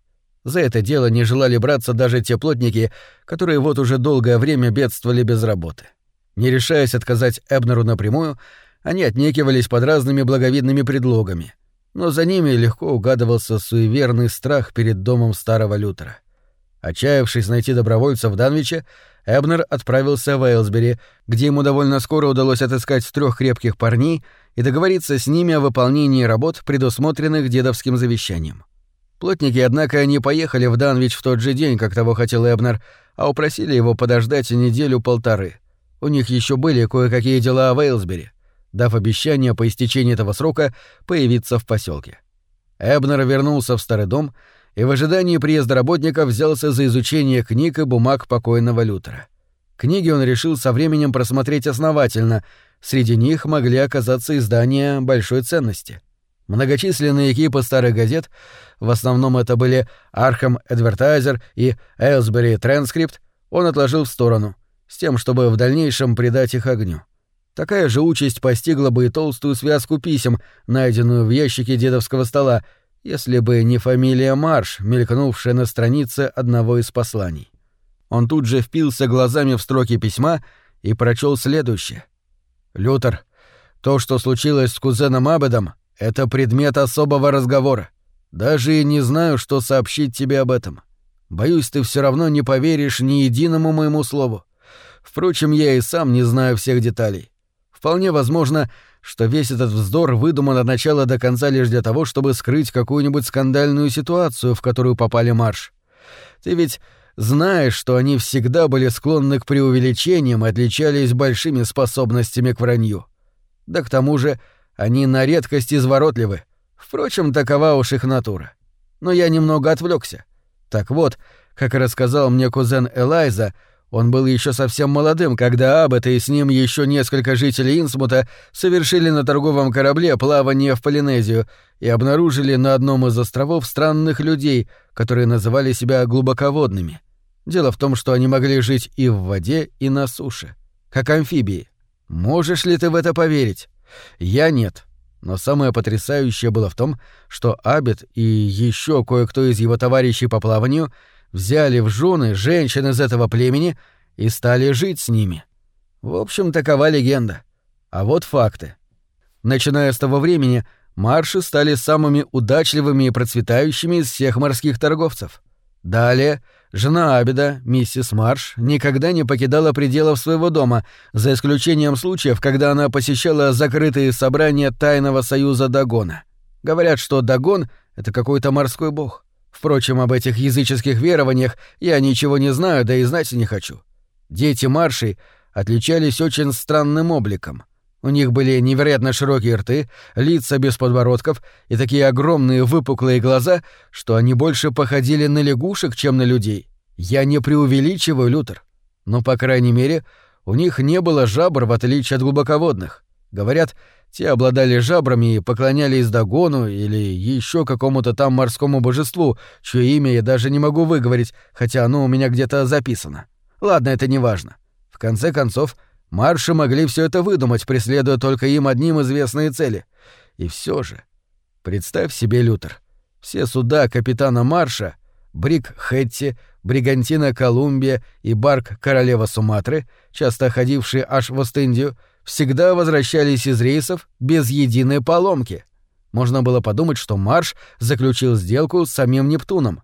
За это дело не желали браться даже те плотники, которые вот уже долгое время бедствовали без работы. Не решаясь отказать Эбнеру напрямую, они отнекивались под разными благовидными предлогами, но за ними легко угадывался суеверный страх перед домом старого Лютера. Отчаявшись найти добровольцев в Данвиче, Эбнер отправился в Эйлсбери, где ему довольно скоро удалось отыскать трех крепких парней и договориться с ними о выполнении работ, предусмотренных дедовским завещанием. Плотники, однако, не поехали в Данвич в тот же день, как того хотел Эбнер, а упросили его подождать неделю-полторы. У них еще были кое-какие дела в Эйлсбери, дав обещание по истечении этого срока появиться в поселке. Эбнер вернулся в старый дом и в ожидании приезда работников взялся за изучение книг и бумаг покойного Лютера. Книги он решил со временем просмотреть основательно, среди них могли оказаться издания большой ценности. Многочисленные экипы старых газет, в основном это были Arkham Advertiser и Aylesbury Transcript, он отложил в сторону, с тем, чтобы в дальнейшем придать их огню. Такая же участь постигла бы и толстую связку писем, найденную в ящике дедовского стола, если бы не фамилия Марш, мелькнувшая на странице одного из посланий. Он тут же впился глазами в строки письма и прочел следующее. «Лютер, то, что случилось с кузеном Абедом, это предмет особого разговора. Даже и не знаю, что сообщить тебе об этом. Боюсь, ты все равно не поверишь ни единому моему слову. Впрочем, я и сам не знаю всех деталей. Вполне возможно, что весь этот вздор выдуман от начала до конца лишь для того, чтобы скрыть какую-нибудь скандальную ситуацию, в которую попали Марш. Ты ведь знаешь, что они всегда были склонны к преувеличениям и отличались большими способностями к вранью. Да к тому же они на редкость изворотливы. Впрочем, такова уж их натура. Но я немного отвлекся. Так вот, как рассказал мне кузен Элайза, он был еще совсем молодым, когда Аббет и с ним еще несколько жителей Инсмута совершили на торговом корабле плавание в Полинезию и обнаружили на одном из островов странных людей, которые называли себя глубоководными. Дело в том, что они могли жить и в воде, и на суше, как амфибии. Можешь ли ты в это поверить? Я нет. Но самое потрясающее было в том, что Аббет и еще кое-кто из его товарищей по плаванию взяли в жены женщин из этого племени и стали жить с ними. В общем, такова легенда. А вот факты. Начиная с того времени, Марши стали самыми удачливыми и процветающими из всех морских торговцев. Далее, жена Абеда, миссис Марш, никогда не покидала пределов своего дома, за исключением случаев, когда она посещала закрытые собрания тайного союза Дагона. Говорят, что Дагон — это какой-то морской бог. Впрочем, об этих языческих верованиях я ничего не знаю, да и знать не хочу. Дети Маршей отличались очень странным обликом. У них были невероятно широкие рты, лица без подбородков и такие огромные выпуклые глаза, что они больше походили на лягушек, чем на людей. Я не преувеличиваю, Лютер. Но, по крайней мере, у них не было жабр, в отличие от глубоководных. Говорят, те обладали жабрами и поклонялись Дагону или еще какому-то там морскому божеству, чье имя я даже не могу выговорить, хотя оно у меня где-то записано. Ладно, это не важно. В конце концов, Марши могли все это выдумать, преследуя только им одним известные цели. И все же, представь себе, Лютер, все суда капитана Марша, Бриг Хэтти, Бригантина Колумбия и барк Королева Суматры, часто ходившие аж в Ост-Индию, всегда возвращались из рейсов без единой поломки. Можно было подумать, что Марш заключил сделку с самим Нептуном.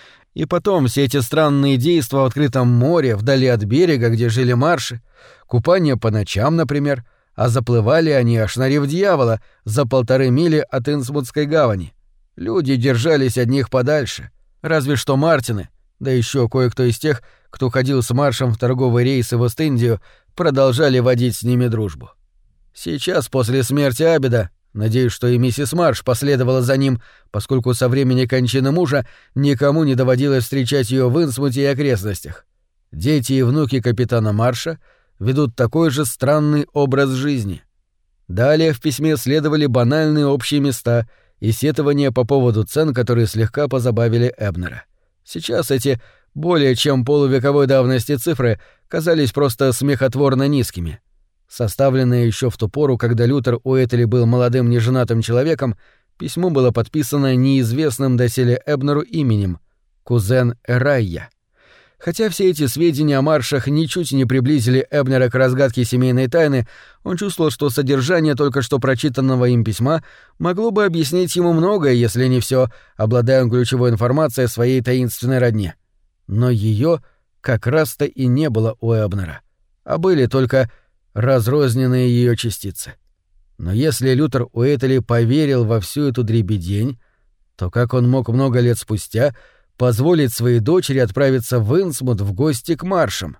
И потом все эти странные действия в открытом море, вдали от берега, где жили Марши, купание по ночам, например, а заплывали они аж на риф Дьявола за полторы мили от Инсмутской гавани. Люди держались от них подальше. Разве что Мартины, да еще кое-кто из тех, кто ходил с Маршем в торговые рейсы в Ост-Индию, продолжали водить с ними дружбу. Сейчас, после смерти Абеда, надеюсь, что и миссис Марш последовала за ним, поскольку со времени кончины мужа никому не доводилось встречать ее в Инсмуте и окрестностях. Дети и внуки капитана Марша ведут такой же странный образ жизни. Далее в письме следовали банальные общие места и сетования по поводу цен, которые слегка позабавили Эбнера. Сейчас эти более чем полувековой давности цифры казались просто смехотворно низкими. Составленное еще в ту пору, когда Лютер Уэтли был молодым неженатым человеком, письмо было подписано неизвестным доселе Эбнеру именем кузен Эрайя. Хотя все эти сведения о маршах ничуть не приблизили Эбнера к разгадке семейной тайны, он чувствовал, что содержание только что прочитанного им письма могло бы объяснить ему многое, если не все, обладая он ключевой информацией о своей таинственной родне. Но ее как раз-то и не было у Эбнера, а были только разрозненные ее частицы. Но если Лютер Уэйтли поверил во всю эту дребедень, то как он мог много лет спустя позволить своей дочери отправиться в Инсмут в гости к маршам?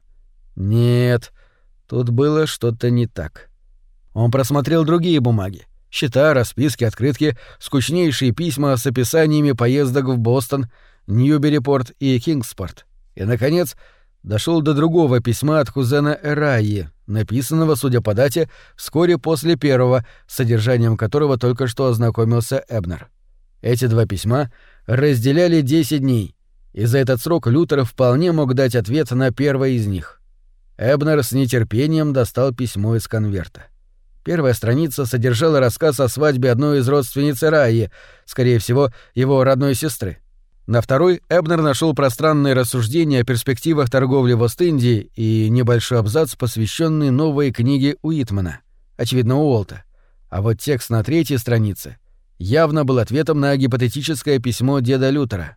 Нет, тут было что-то не так. Он просмотрел другие бумаги. Счета, расписки, открытки, скучнейшие письма с описаниями поездок в Бостон, Ньюберипорт и Кингспорт. И, наконец, дошел до другого письма от кузена Эрайи, написанного, судя по дате, вскоре после первого, с содержанием которого только что ознакомился Эбнер. Эти два письма разделяли десять дней, и за этот срок Лютер вполне мог дать ответ на первое из них. Эбнер с нетерпением достал письмо из конверта. Первая страница содержала рассказ о свадьбе одной из родственниц Эрайи, скорее всего, его родной сестры. На второй Эбнер нашел пространные рассуждения о перспективах торговли в Ост-Индии и небольшой абзац, посвященный новой книге Уитмана, очевидно, Уолта. А вот текст на третьей странице явно был ответом на гипотетическое письмо деда Лютера.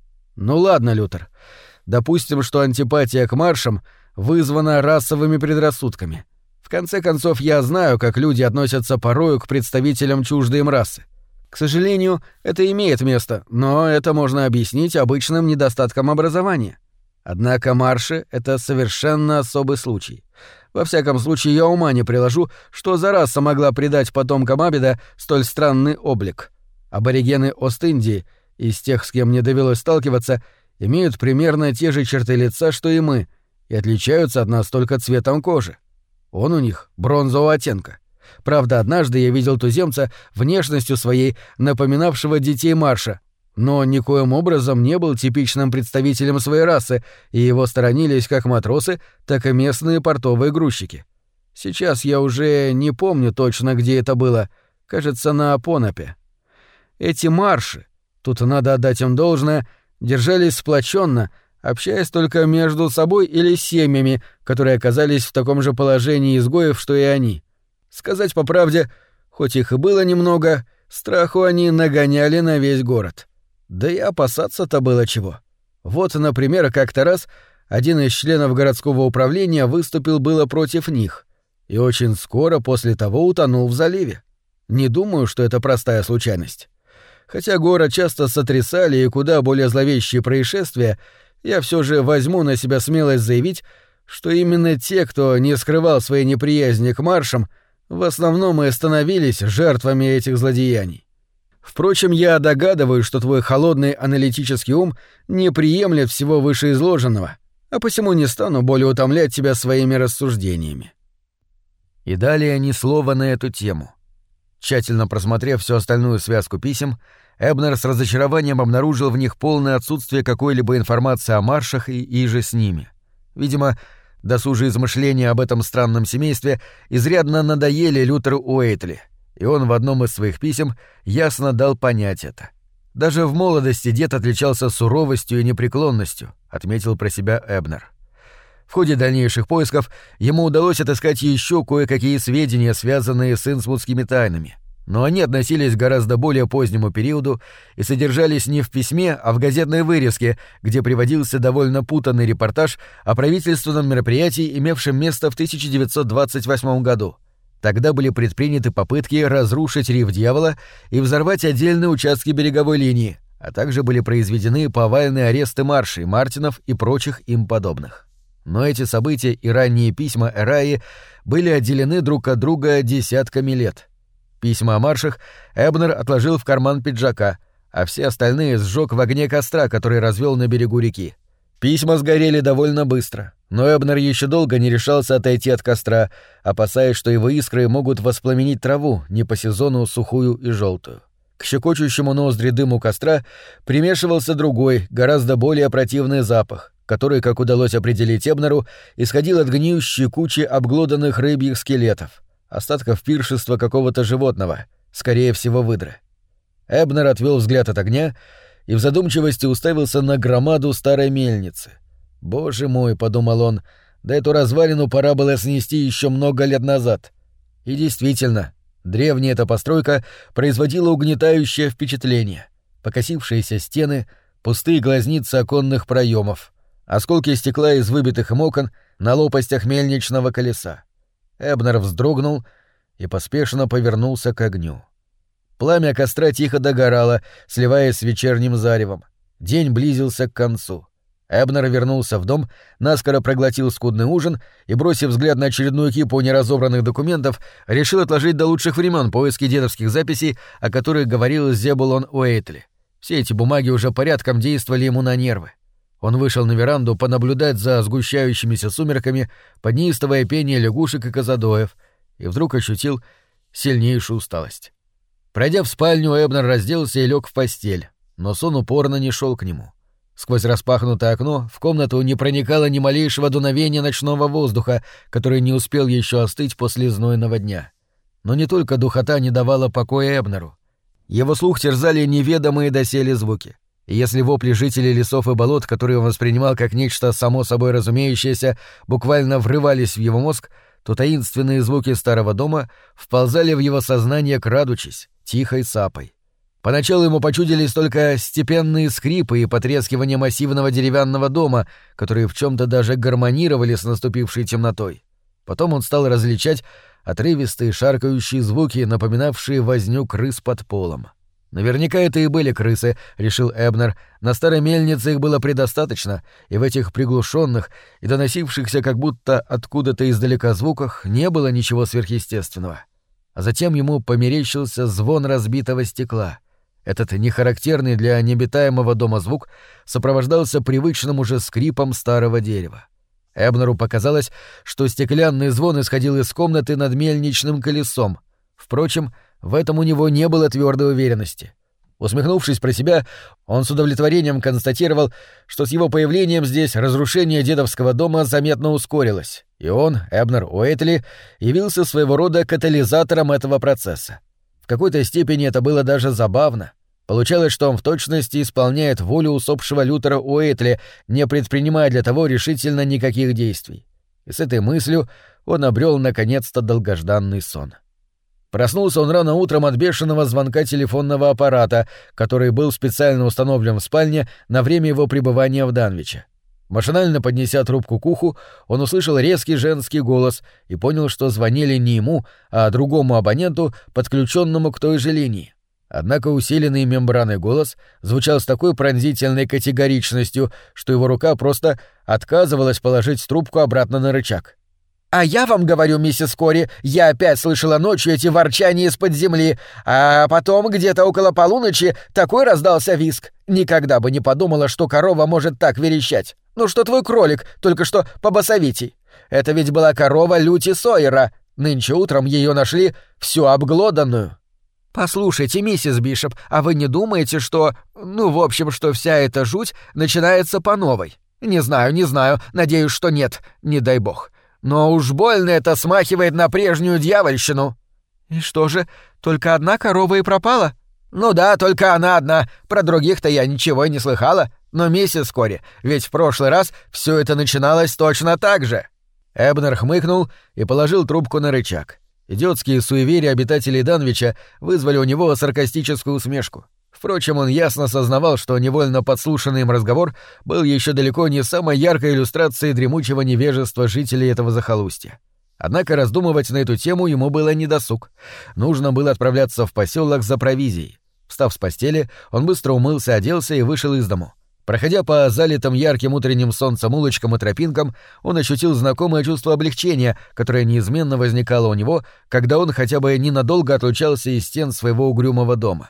Ну ладно, Лютер, допустим, что антипатия к маршам вызвана расовыми предрассудками. В конце концов, я знаю, как люди относятся порою к представителям чуждой им расы. К сожалению, это имеет место, но это можно объяснить обычным недостатком образования. Однако марши — это совершенно особый случай. Во всяком случае, я ума не приложу, что за раса могла придать потомкам Абида столь странный облик. Аборигены Ост-Индии, из тех, с кем мне довелось сталкиваться, имеют примерно те же черты лица, что и мы, и отличаются от нас только цветом кожи. Он у них бронзового оттенка. Правда, однажды я видел туземца внешностью своей, напоминавшего детей марша, но никоим образом не был типичным представителем своей расы, и его сторонились как матросы, так и местные портовые грузчики. Сейчас я уже не помню точно, где это было, кажется, на Понапе. Эти марши, тут надо отдать им должное, держались сплоченно, общаясь только между собой или семьями, которые оказались в таком же положении изгоев, что и они. Сказать по правде, хоть их и было немного, страху они нагоняли на весь город. Да и опасаться-то было чего. Вот, например, как-то раз один из членов городского управления выступил было против них и очень скоро после того утонул в заливе. Не думаю, что это простая случайность. Хотя город часто сотрясали и куда более зловещие происшествия, я все же возьму на себя смелость заявить, что именно те, кто не скрывал своей неприязни к маршам, в основном и становились жертвами этих злодеяний. Впрочем, я догадываюсь, что твой холодный аналитический ум не приемлет всего вышеизложенного, а посему не стану более утомлять тебя своими рассуждениями. И далее ни слова на эту тему. Тщательно просмотрев всю остальную связку писем, Эбнер с разочарованием обнаружил в них полное отсутствие какой-либо информации о маршах и иже с ними. Видимо, досужие измышления об этом странном семействе изрядно надоели Лютеру Уэйтли, и он в одном из своих писем ясно дал понять это. Даже в молодости дед отличался суровостью и непреклонностью, отметил про себя Эбнер. В ходе дальнейших поисков ему удалось отыскать еще кое-какие сведения, связанные с инсмутскими тайнами, но они относились к гораздо более позднему периоду и содержались не в письме, а в газетной вырезке, где приводился довольно путанный репортаж о правительственном мероприятии, имевшем место в тысяча девятьсот двадцать восьмом году. Тогда были предприняты попытки разрушить риф Дьявола и взорвать отдельные участки береговой линии, а также были произведены повальные аресты маршей, Мартинов и прочих им подобных. Но эти события и ранние письма Эрайи были отделены друг от друга десятками лет. Письма о маршах Эбнер отложил в карман пиджака, а все остальные сжег в огне костра, который развел на берегу реки. Письма сгорели довольно быстро, но Эбнер еще долго не решался отойти от костра, опасаясь, что его искры могут воспламенить траву, не по сезону сухую и желтую. К щекочущему ноздри дыму костра примешивался другой, гораздо более противный запах, который, как удалось определить Эбнеру, исходил от гниющей кучи обглоданных рыбьих скелетов, остатков пиршества какого-то животного, скорее всего, выдры. Эбнер отвел взгляд от огня и в задумчивости уставился на громаду старой мельницы. «Боже мой», — подумал он, — «да эту развалину пора было снести еще много лет назад». И действительно, древняя эта постройка производила угнетающее впечатление. Покосившиеся стены, пустые глазницы оконных проемов, осколки стекла из выбитых им окон на лопастях мельничного колеса. Эбнер вздрогнул и поспешно повернулся к огню. Пламя костра тихо догорало, сливаясь с вечерним заревом. День близился к концу. Эбнер вернулся в дом, наскоро проглотил скудный ужин и, бросив взгляд на очередную кипу неразобранных документов, решил отложить до лучших времен поиски дедовских записей, о которых говорил Зебулон Уэйтли. Все эти бумаги уже порядком действовали ему на нервы. Он вышел на веранду понаблюдать за сгущающимися сумерками под неистовое пение лягушек и козадоев и вдруг ощутил сильнейшую усталость. Пройдя в спальню, Эбнер разделся и лег в постель, но сон упорно не шел к нему. Сквозь распахнутое окно в комнату не проникало ни малейшего дуновения ночного воздуха, который не успел еще остыть после знойного дня. Но не только духота не давала покоя Эбнеру. Его слух терзали неведомые доселе звуки. И если вопли жителей лесов и болот, которые он воспринимал как нечто само собой разумеющееся, буквально врывались в его мозг, то таинственные звуки старого дома вползали в его сознание, крадучись, тихой сапой. Поначалу ему почудились только степенные скрипы и потрескивание массивного деревянного дома, которые в чем-то даже гармонировали с наступившей темнотой. Потом он стал различать отрывистые шаркающие звуки, напоминавшие возню крыс под полом. Наверняка это и были крысы, решил Эбнер. На старой мельнице их было предостаточно, и в этих приглушенных и доносившихся как будто откуда-то издалека звуках не было ничего сверхъестественного. А затем ему померещился звон разбитого стекла. Этот нехарактерный для необитаемого дома звук сопровождался привычным уже скрипом старого дерева. Эбнеру показалось, что стеклянный звон исходил из комнаты над мельничным колесом. Впрочем, в этом у него не было твердой уверенности. Усмехнувшись про себя, он с удовлетворением констатировал, что с его появлением здесь разрушение дедовского дома заметно ускорилось, и он, Эбнер Уэйтли, явился своего рода катализатором этого процесса. В какой-то степени это было даже забавно. Получалось, что он в точности исполняет волю усопшего Лютера Уэйтли, не предпринимая для того решительно никаких действий. И с этой мыслью он обрел наконец-то долгожданный сон. Проснулся он рано утром от бешеного звонка телефонного аппарата, который был специально установлен в спальне на время его пребывания в Данвиче. Машинально поднеся трубку к уху, он услышал резкий женский голос и понял, что звонили не ему, а другому абоненту, подключенному к той же линии. Однако усиленный мембраной голос звучал с такой пронзительной категоричностью, что его рука просто отказывалась положить трубку обратно на рычаг. «А я вам говорю, миссис Кори, я опять слышала ночью эти ворчания из-под земли, а потом где-то около полуночи такой раздался визг. Никогда бы не подумала, что корова может так верещать. Ну что твой кролик, только что побасовитей. Это ведь была корова Люти Сойера. Нынче утром ее нашли всю обглоданную». «Послушайте, миссис Бишоп, а вы не думаете, что... Ну, в общем, что вся эта жуть начинается по новой? Не знаю, не знаю, надеюсь, что нет, не дай бог. Но уж больно это смахивает на прежнюю дьявольщину». «И что же, только одна корова и пропала?» «Ну да, только она одна. Про других-то я ничего и не слыхала. Но, миссис Кори, ведь в прошлый раз все это начиналось точно так же». Эбнер хмыкнул и положил трубку на рычаг. Идиотские суеверия обитателей Данвича вызвали у него саркастическую усмешку. Впрочем, он ясно сознавал, что невольно подслушанный им разговор был еще далеко не самой яркой иллюстрацией дремучего невежества жителей этого захолустья. Однако раздумывать на эту тему ему было недосуг. Нужно было отправляться в поселок за провизией. Встав с постели, он быстро умылся, оделся и вышел из дому. Проходя по залитым ярким утренним солнцем улочкам и тропинкам, он ощутил знакомое чувство облегчения, которое неизменно возникало у него, когда он хотя бы ненадолго отлучался из стен своего угрюмого дома.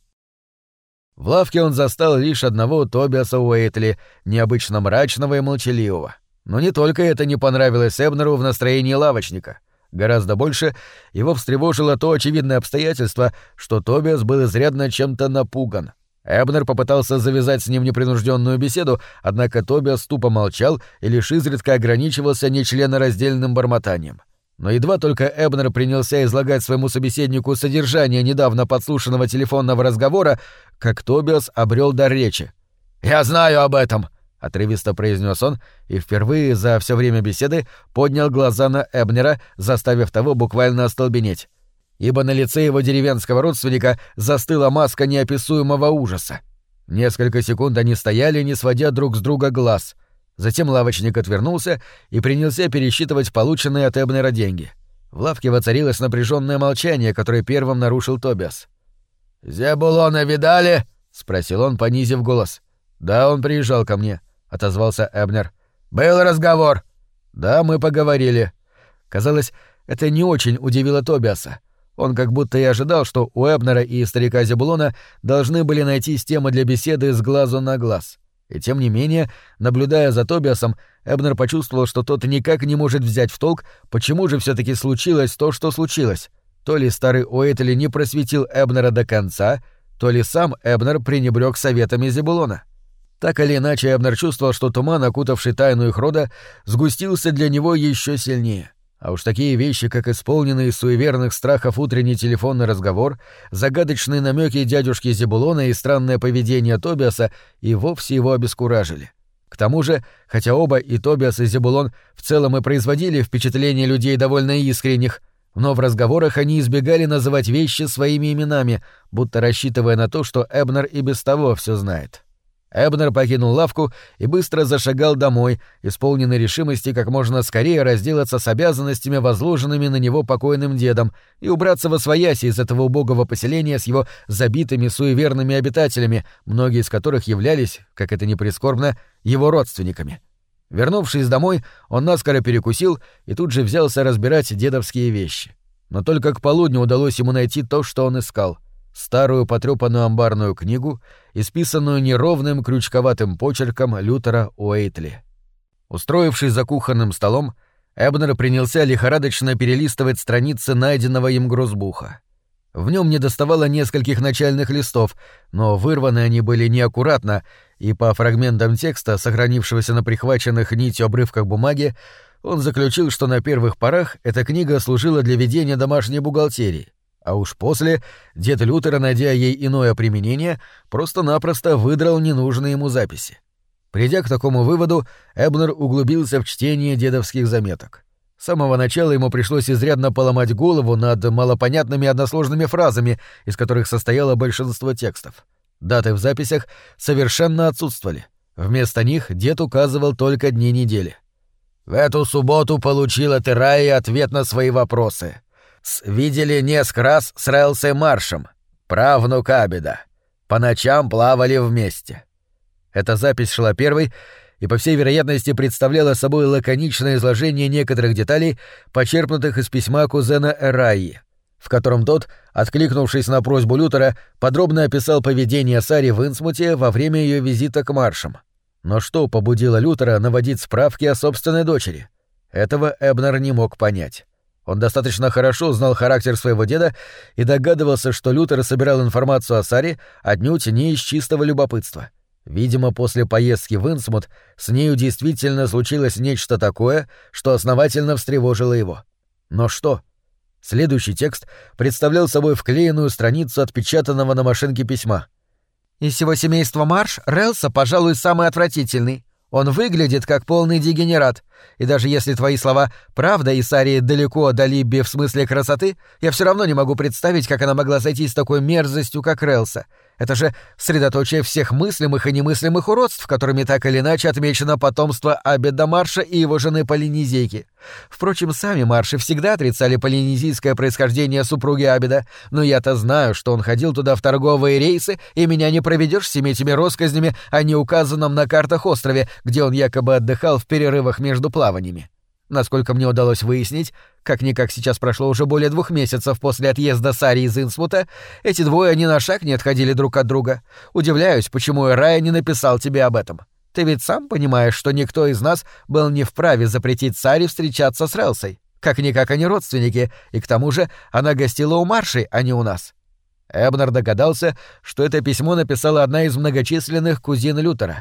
В лавке он застал лишь одного Тобиаса Уэйтли, необычно мрачного и молчаливого. Но не только это не понравилось Эбнеру в настроении лавочника. Гораздо больше его встревожило то очевидное обстоятельство, что Тобиас был изрядно чем-то напуган. Эбнер попытался завязать с ним непринужденную беседу, однако Тобиас тупо молчал и лишь изредка ограничивался нечленораздельным бормотанием. Но едва только Эбнер принялся излагать своему собеседнику содержание недавно подслушанного телефонного разговора, как Тобиас обрел дар речи. «Я знаю об этом», — отрывисто произнес он и впервые за все время беседы поднял глаза на Эбнера, заставив того буквально остолбенеть. Ибо на лице его деревенского родственника застыла маска неописуемого ужаса. Несколько секунд они стояли, не сводя друг с друга глаз. Затем лавочник отвернулся и принялся пересчитывать полученные от Эбнера деньги. В лавке воцарилось напряженное молчание, которое первым нарушил Тобиас. «Зебулона видали?» — спросил он, понизив голос. «Да, он приезжал ко мне», — отозвался Эбнер. «Был разговор?» «Да, мы поговорили». Казалось, это не очень удивило Тобиаса. Он как будто и ожидал, что у Эбнера и старика Зебулона должны были найтись темы для беседы с глазу на глаз. И тем не менее, наблюдая за Тобиасом, Эбнер почувствовал, что тот никак не может взять в толк, почему же все-таки случилось то, что случилось. То ли старый Уэйтли не просветил Эбнера до конца, то ли сам Эбнер пренебрег советами Зебулона. Так или иначе, Эбнер чувствовал, что туман, окутавший тайну их рода, сгустился для него еще сильнее. А уж такие вещи, как исполненный из суеверных страхов утренний телефонный разговор, загадочные намеки дядюшки Зебулона и странное поведение Тобиаса и вовсе его обескуражили. К тому же, хотя оба, и Тобиас, и Зебулон, в целом и производили впечатление людей довольно искренних, но в разговорах они избегали называть вещи своими именами, будто рассчитывая на то, что Эбнер и без того все знает. Эбнер покинул лавку и быстро зашагал домой, исполненный решимости как можно скорее разделаться с обязанностями, возложенными на него покойным дедом, и убраться восвояси из этого убогого поселения с его забитыми суеверными обитателями, многие из которых являлись, как это ни прискорбно, его родственниками. Вернувшись домой, он наскоро перекусил и тут же взялся разбирать дедовские вещи. Но только к полудню удалось ему найти то, что он искал — старую потрёпанную амбарную книгу, исписанную неровным крючковатым почерком Лютера Уэйтли. Устроившись за кухонным столом, Эбнер принялся лихорадочно перелистывать страницы найденного им грозбуха. В нем недоставало нескольких начальных листов, но вырваны они были неаккуратно, и по фрагментам текста, сохранившегося на прихваченных нитью обрывках бумаги, он заключил, что на первых порах эта книга служила для ведения домашней бухгалтерии. А уж после дед Лютера, найдя ей иное применение, просто-напросто выдрал ненужные ему записи. Придя к такому выводу, Эбнер углубился в чтение дедовских заметок. С самого начала ему пришлось изрядно поломать голову над малопонятными односложными фразами, из которых состояло большинство текстов. Даты в записях совершенно отсутствовали. Вместо них дед указывал только дни недели. «В эту субботу получила Терраи ответ на свои вопросы. Видели несколько раз с Рэлсой Маршем, правнук Абида. По ночам плавали вместе». Эта запись шла первой и, по всей вероятности, представляла собой лаконичное изложение некоторых деталей, почерпнутых из письма кузена Эраи, в котором тот, откликнувшись на просьбу Лютера, подробно описал поведение Сари в Инсмуте во время ее визита к Маршам. Но что побудило Лютера наводить справки о собственной дочери? Этого Эбнер не мог понять. Он достаточно хорошо знал характер своего деда и догадывался, что Лютер собирал информацию о Саре отнюдь не из чистого любопытства. Видимо, после поездки в Инсмут с нею действительно случилось нечто такое, что основательно встревожило его. Но что? Следующий текст представлял собой вклеенную страницу отпечатанного на машинке письма. «Из всего семейства Марш Рэлса, пожалуй, самый отвратительный. Он выглядит как полный дегенерат. И даже если твои слова «правда» и Сари далеко до Либби в смысле красоты, я все равно не могу представить, как она могла сойти с такой мерзостью, как Рэлса. Это же средоточие всех мыслимых и немыслимых уродств, которыми так или иначе отмечено потомство Абеда Марша и его жены Полинезийки. Впрочем, сами Марши всегда отрицали полинезийское происхождение супруги Абеда, но я-то знаю, что он ходил туда в торговые рейсы, и меня не проведешь всеми этими россказнями о неуказанном на картах острове, где он якобы отдыхал в перерывах между плаваниями. Насколько мне удалось выяснить, как-никак сейчас прошло уже более двух месяцев после отъезда Сари из Инсмута, эти двое ни на шаг не отходили друг от друга. Удивляюсь, почему Эрая не написал тебе об этом. Ты ведь сам понимаешь, что никто из нас был не вправе запретить Саре встречаться с Рэлсой. Как-никак они родственники, и к тому же она гостила у Марши, а не у нас». Эбнер догадался, что это письмо написала одна из многочисленных кузин Лютера.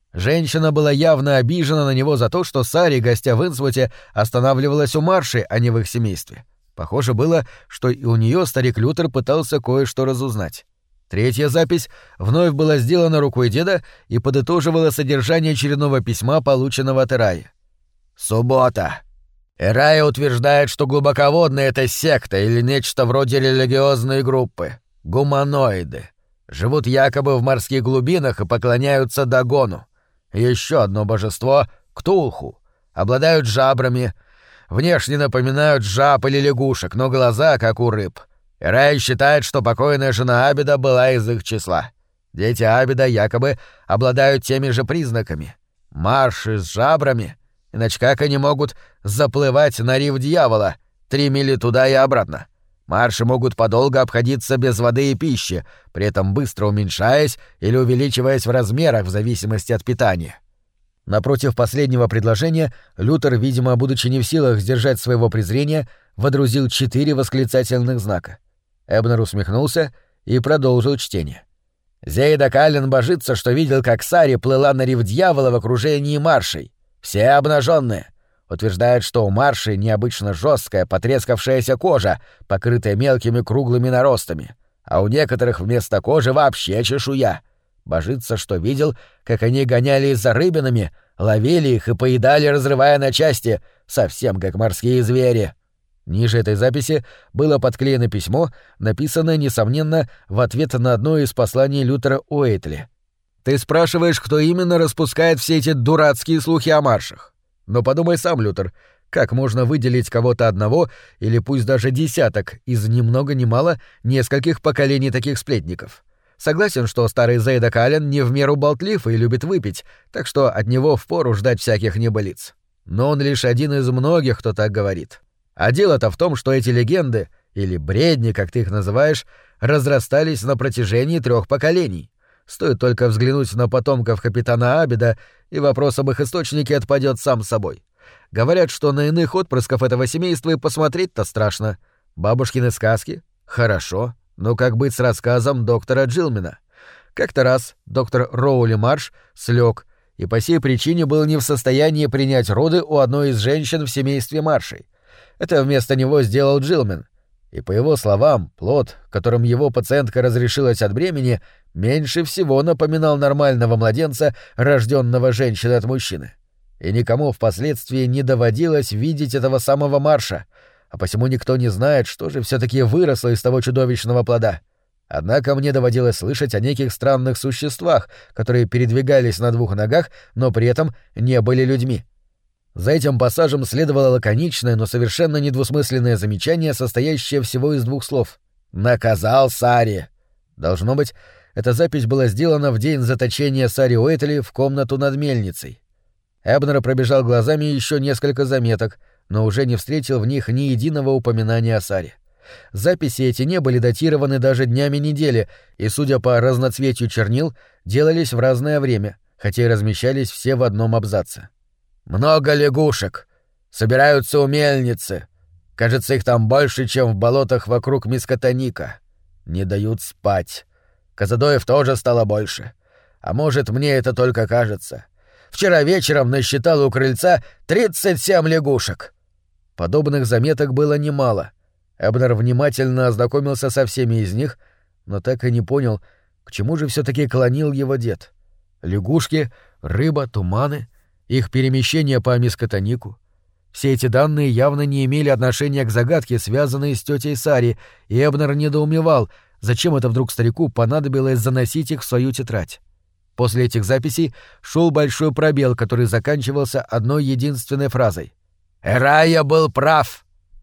Женщина была явно обижена на него за то, что Сари, гостя в Инсвуте, останавливалась у Марши, а не в их семействе. Похоже было, что и у нее старик Лютер пытался кое-что разузнать. Третья запись вновь была сделана рукой деда и подытоживала содержание очередного письма, полученного от Эраи. «Суббота. Эрая утверждает, что глубоководная — это секта или нечто вроде религиозной группы. Гуманоиды. Живут якобы в морских глубинах и поклоняются Дагону. Еще одно божество — Ктулху. Обладают жабрами. Внешне напоминают жаб или лягушек, но глаза как у рыб. Эрая считает, что покойная жена Абида была из их числа. Дети Абида якобы обладают теми же признаками. Марши с жабрами. Иначе как они могут заплывать на риф дьявола три мили туда и обратно? Марши могут подолго обходиться без воды и пищи, при этом быстро уменьшаясь или увеличиваясь в размерах в зависимости от питания. Напротив последнего предложения Лютер, видимо, будучи не в силах сдержать своего презрения, водрузил четыре восклицательных знака. Эбнер усмехнулся и продолжил чтение. Зейда Каллен божится, что видел, как Сари плыла на риф дьявола в окружении маршей. Все обнаженные. Утверждает, что у марши необычно жесткая, потрескавшаяся кожа, покрытая мелкими круглыми наростами, а у некоторых вместо кожи вообще чешуя. Божится, что видел, как они гонялись за рыбинами, ловили их и поедали, разрывая на части, совсем как морские звери. Ниже этой записи было подклеено письмо, написанное, несомненно, в ответ на одно из посланий Лютера Уэйтли. «Ты спрашиваешь, кто именно распускает все эти дурацкие слухи о маршах? Но подумай сам, Лютер, как можно выделить кого-то одного или пусть даже десяток из ни много ни мало нескольких поколений таких сплетников? Согласен, что старый Зейда Каллен не в меру болтлив и любит выпить, так что от него впору ждать всяких небылиц. Но он лишь один из многих, кто так говорит. А дело-то в том, что эти легенды, или бредни, как ты их называешь, разрастались на протяжении трех поколений. Стоит только взглянуть на потомков капитана Абида, и вопрос об их источнике отпадет сам собой. Говорят, что на иных отпрысков этого семейства и посмотреть-то страшно. Бабушкины сказки? Хорошо. Но как быть с рассказом доктора Джилмена? Как-то раз доктор Роули Марш слег, и по сей причине был не в состоянии принять роды у одной из женщин в семействе Маршей. Это вместо него сделал Джилмен. И по его словам, плод, которым его пациентка разрешилась от бремени, меньше всего напоминал нормального младенца, рожденного женщиной от мужчины. И никому впоследствии не доводилось видеть этого самого Марша, а посему никто не знает, что же все-таки выросло из того чудовищного плода. Однако мне доводилось слышать о неких странных существах, которые передвигались на двух ногах, но при этом не были людьми. За этим пассажем следовало лаконичное, но совершенно недвусмысленное замечание, состоящее всего из двух слов. «Наказал Сари». Должно быть, эта запись была сделана в день заточения Сари Уэйтли в комнату над мельницей. Эбнер пробежал глазами еще несколько заметок, но уже не встретил в них ни единого упоминания о Саре. Записи эти не были датированы даже днями недели, и, судя по разноцветию чернил, делались в разное время, хотя и размещались все в одном абзаце. «Много лягушек. Собираются у мельницы. Кажется, их там больше, чем в болотах вокруг Мискотоника. Не дают спать. Казадоев тоже стало больше. А может, мне это только кажется. Вчера вечером насчитал у крыльца тридцать семь лягушек». Подобных заметок было немало. Эбнер внимательно ознакомился со всеми из них, но так и не понял, к чему же все-таки клонил его дед. Лягушки, рыба, туманы, их перемещение по Мискотонику. Все эти данные явно не имели отношения к загадке, связанной с тетей Сари, и Эбнер недоумевал, зачем это вдруг старику понадобилось заносить их в свою тетрадь. После этих записей шел большой пробел, который заканчивался одной единственной фразой. «Эрая был прав!»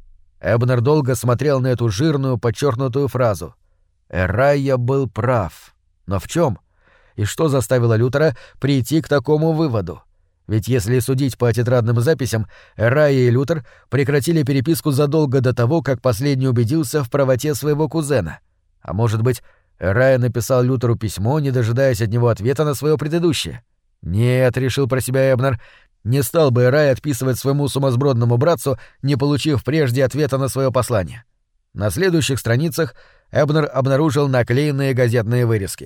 Эбнер долго смотрел на эту жирную, подчеркнутую фразу. «Эрая был прав». Но в чем? И что заставило Лютера прийти к такому выводу? Ведь если судить по тетрадным записям, Эрая и Лютер прекратили переписку задолго до того, как последний убедился в правоте своего кузена. А может быть, Эрая написал Лютеру письмо, не дожидаясь от него ответа на свое предыдущее? Нет, решил про себя Эбнер, не стал бы Эрая отписывать своему сумасбродному братцу, не получив прежде ответа на свое послание. На следующих страницах Эбнер обнаружил наклеенные газетные вырезки.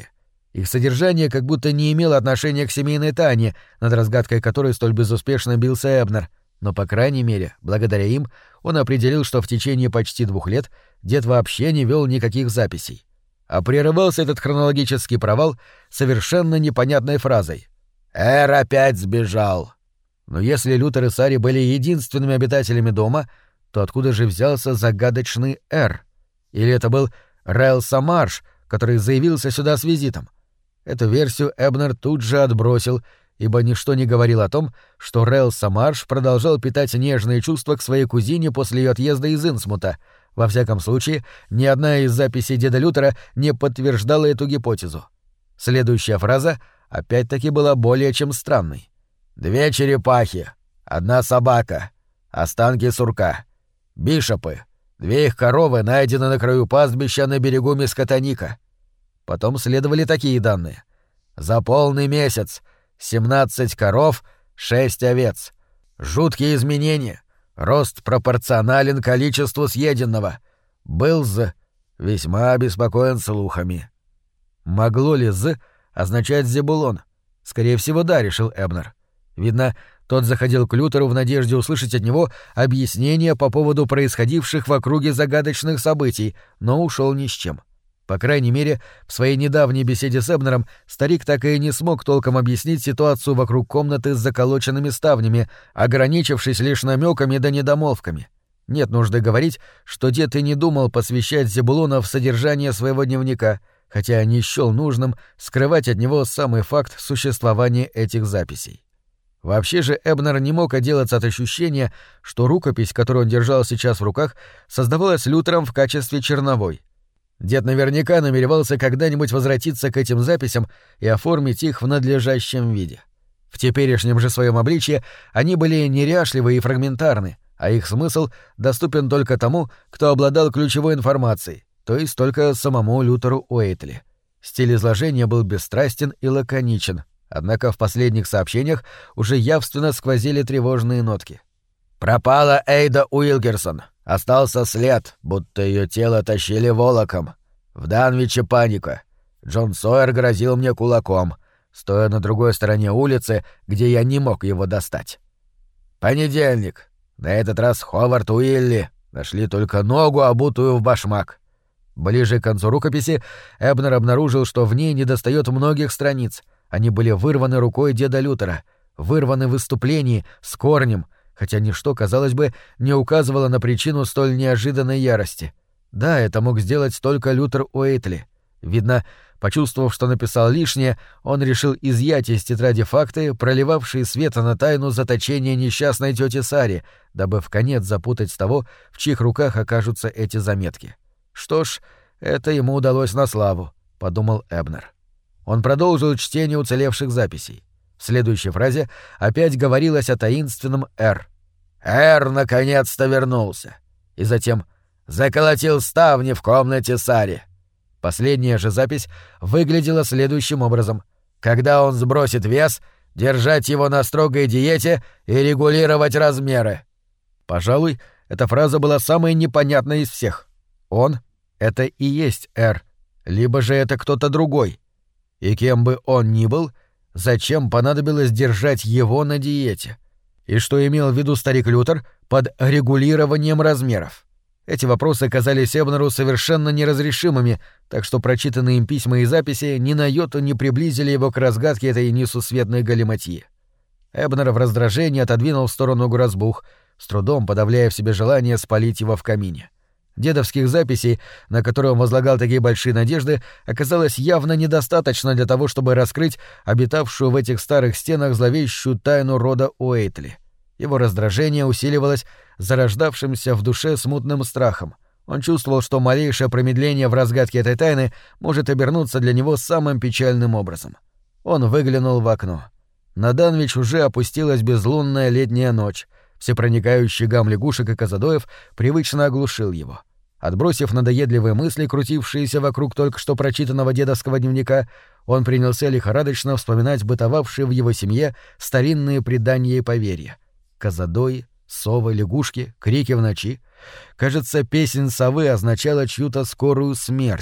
Их содержание как будто не имело отношения к семейной тайне, над разгадкой которой столь безуспешно бился Эбнер, но, по крайней мере, благодаря им он определил, что в течение почти двух лет дед вообще не вел никаких записей. А прерывался этот хронологический провал совершенно непонятной фразой: «Эр опять сбежал». Но если Лютер и Сари были единственными обитателями дома, то откуда же взялся загадочный Эр? Или это был Рэлса Марш, который заявился сюда с визитом? Эту версию Эбнер тут же отбросил, ибо ничто не говорило о том, что Рэлса Марш продолжал питать нежные чувства к своей кузине после ее отъезда из Инсмута. Во всяком случае, ни одна из записей деда Лютера не подтверждала эту гипотезу. Следующая фраза опять-таки была более чем странной. «Две черепахи, одна собака, останки сурка, бишопы, две их коровы найдены на краю пастбища на берегу Мискотоника». Потом следовали такие данные. «За полный месяц семнадцать коров, шесть овец. Жуткие изменения. Рост пропорционален количеству съеденного. Был «з» весьма обеспокоен слухами». Могло ли «з» означать Зебулон? Скорее всего, да, решил Эбнер. Видно, тот заходил к Лютеру в надежде услышать от него объяснение по поводу происходивших в округе загадочных событий, но ушел ни с чем. По крайней мере, в своей недавней беседе с Эбнером старик так и не смог толком объяснить ситуацию вокруг комнаты с заколоченными ставнями, ограничившись лишь намеками да недомолвками. Нет нужды говорить, что дед и не думал посвящать Зебулона в содержание своего дневника, хотя не счёл нужным скрывать от него самый факт существования этих записей. Вообще же Эбнер не мог отделаться от ощущения, что рукопись, которую он держал сейчас в руках, создавалась Лютером в качестве черновой. Дед наверняка намеревался когда-нибудь возвратиться к этим записям и оформить их в надлежащем виде. В теперешнем же своем обличье они были неряшливы и фрагментарны, а их смысл доступен только тому, кто обладал ключевой информацией, то есть только самому Лютеру Уэйтли. Стиль изложения был бесстрастен и лаконичен, однако в последних сообщениях уже явственно сквозили тревожные нотки. «Пропала Эйда Уилкерсон. Остался след, будто ее тело тащили волоком. В Данвиче паника. Джон Сойер грозил мне кулаком, стоя на другой стороне улицы, где я не мог его достать. Понедельник. На этот раз Ховард Уилли. Нашли только ногу, обутую в башмак». Ближе к концу рукописи Эбнер обнаружил, что в ней недостает многих страниц. Они были вырваны рукой деда Лютера, вырваны в выступлении, с корнем, хотя ничто, казалось бы, не указывало на причину столь неожиданной ярости. Да, это мог сделать только Лютер Уэйтли. Видно, почувствовав, что написал лишнее, он решил изъять из тетради факты, проливавшие свет на тайну заточения несчастной тети Сари, дабы вконец запутать того, в чьих руках окажутся эти заметки. Что ж, это ему удалось на славу, — подумал Эбнер. Он продолжил чтение уцелевших записей. В следующей фразе опять говорилось о таинственном «Р». «Р наконец-то вернулся!» И затем «заколотил ставни в комнате Сари». Последняя же запись выглядела следующим образом. «Когда он сбросит вес, держать его на строгой диете и регулировать размеры». Пожалуй, эта фраза была самой непонятной из всех. «Он» — это и есть «Р», либо же это кто-то другой. И кем бы он ни был, зачем понадобилось держать его на диете? И что имел в виду старик Лютер под регулированием размеров? Эти вопросы казались Эбнеру совершенно неразрешимыми, так что прочитанные им письма и записи ни на йоту не приблизили его к разгадке этой несусветной галиматьи. Эбнер в раздражении отодвинул в сторону грозбух, с трудом подавляя в себе желание спалить его в камине. Дедовских записей, на которые он возлагал такие большие надежды, оказалось явно недостаточно для того, чтобы раскрыть обитавшую в этих старых стенах зловещую тайну рода Уэйтли. Его раздражение усиливалось зарождавшимся в душе смутным страхом. Он чувствовал, что малейшее промедление в разгадке этой тайны может обернуться для него самым печальным образом. Он выглянул в окно. На Данвич уже опустилась безлунная летняя ночь. Всепроникающий гам лягушек и казадоев привычно оглушил его. Отбросив надоедливые мысли, крутившиеся вокруг только что прочитанного дедовского дневника, он принялся лихорадочно вспоминать бытовавшие в его семье старинные предания и поверья. Казадои, совы, лягушки, крики в ночи. Кажется, песнь совы означала чью-то скорую смерть.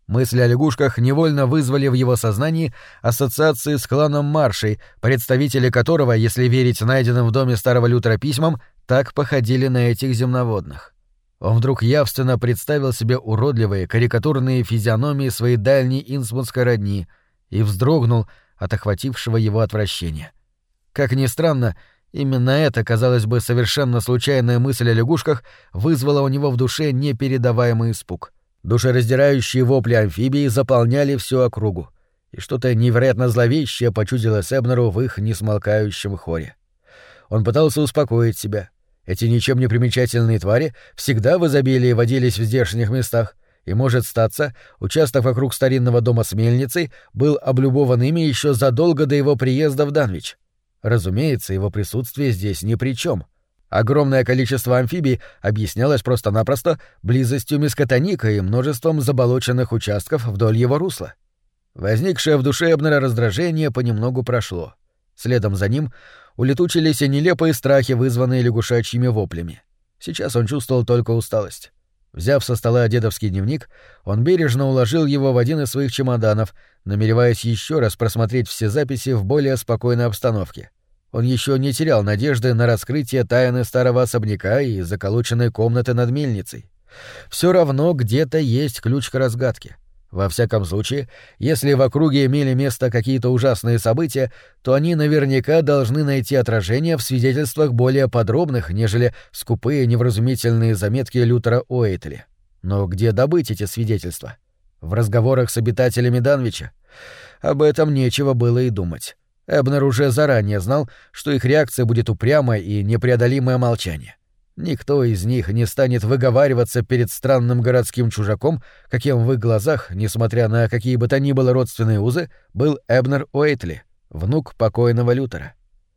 Мысли о лягушках невольно вызвали в его сознании ассоциации с кланом Маршей, представители которого, если верить найденным в доме старого Лютера письмам, так походили на этих земноводных. Он вдруг явственно представил себе уродливые, карикатурные физиономии своей дальней инсмутской родни и вздрогнул от охватившего его отвращения. Как ни странно, именно эта, казалось бы, совершенно случайная мысль о лягушках вызвала у него в душе непередаваемый испуг. Душераздирающие вопли амфибии заполняли всю округу, и что-то невероятно зловещее почудилось Эбнеру в их несмолкающем хоре. Он пытался успокоить себя. Эти ничем не примечательные твари всегда в изобилии водились в здешних местах, и, может статься, участок вокруг старинного дома с мельницей был облюбован ими еще задолго до его приезда в Данвич. Разумеется, его присутствие здесь ни при чем. Огромное количество амфибий объяснялось просто-напросто близостью Мискотоника и множеством заболоченных участков вдоль его русла. Возникшее в душе Эбнера раздражение понемногу прошло. Следом за ним улетучились и нелепые страхи, вызванные лягушачьими воплями. Сейчас он чувствовал только усталость. Взяв со стола дедовский дневник, он бережно уложил его в один из своих чемоданов, намереваясь еще раз просмотреть все записи в более спокойной обстановке. Он еще не терял надежды на раскрытие тайны старого особняка и заколоченной комнаты над мельницей. Все равно где-то есть ключ к разгадке. Во всяком случае, если в округе имели место какие-то ужасные события, то они наверняка должны найти отражение в свидетельствах более подробных, нежели скупые невразумительные заметки Лютера Уэйтли. Но где добыть эти свидетельства? В разговорах с обитателями Данвича? Об этом нечего было и думать. Эбнер уже заранее знал, что их реакция будет упрямое и непреодолимое молчание. Никто из них не станет выговариваться перед странным городским чужаком, каким в их глазах, несмотря на какие бы то ни было родственные узы, был Эбнер Уэйтли, внук покойного Лютера.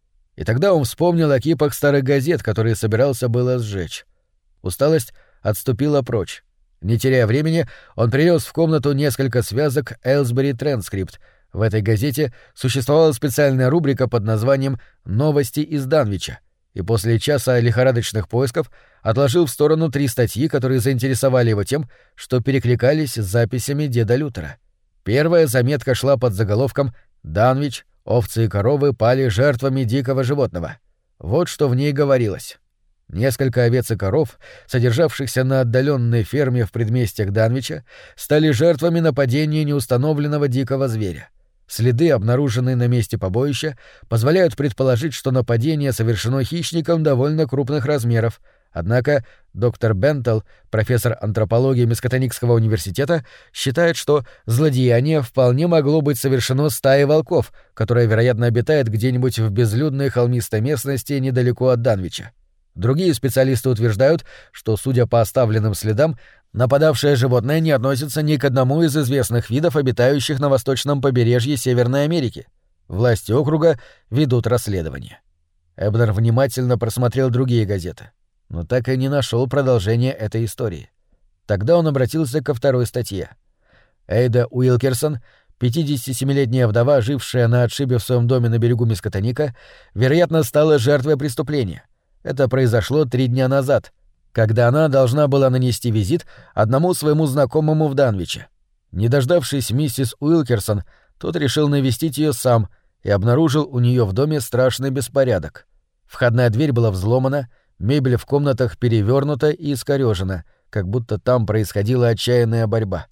И тогда он вспомнил о кипах старых газет, которые собирался было сжечь. Усталость отступила прочь. Не теряя времени, он принес в комнату несколько связок «Элсбери Транскрипт». В этой газете существовала специальная рубрика под названием «Новости из Данвича», и после часа лихорадочных поисков отложил в сторону три статьи, которые заинтересовали его тем, что перекликались с записями деда Лютера. Первая заметка шла под заголовком «Данвич. Овцы и коровы пали жертвами дикого животного». Вот что в ней говорилось. Несколько овец и коров, содержавшихся на отдаленной ферме в предместьях Данвича, стали жертвами нападения неустановленного дикого зверя. Следы, обнаруженные на месте побоища, позволяют предположить, что нападение совершено хищником довольно крупных размеров. Однако доктор Бентл, профессор антропологии Мискотоникского университета, считает, что злодеяние вполне могло быть совершено стаей волков, которая, вероятно, обитает где-нибудь в безлюдной холмистой местности недалеко от Данвича. Другие специалисты утверждают, что, судя по оставленным следам, нападавшее животное не относится ни к одному из известных видов, обитающих на восточном побережье Северной Америки. Власти округа ведут расследование. Эбнер внимательно просмотрел другие газеты, но так и не нашел продолжения этой истории. Тогда он обратился ко второй статье. Эйда Уилкерсон, пятидесятисемилетняя вдова, жившая на отшибе в своем доме на берегу Мискотоника, вероятно, стала жертвой преступления. Это произошло три дня назад, когда она должна была нанести визит одному своему знакомому в Данвиче. Не дождавшись миссис Уилкерсон, тот решил навестить ее сам и обнаружил у нее в доме страшный беспорядок. Входная дверь была взломана, мебель в комнатах перевернута и искорёжена, как будто там происходила отчаянная борьба.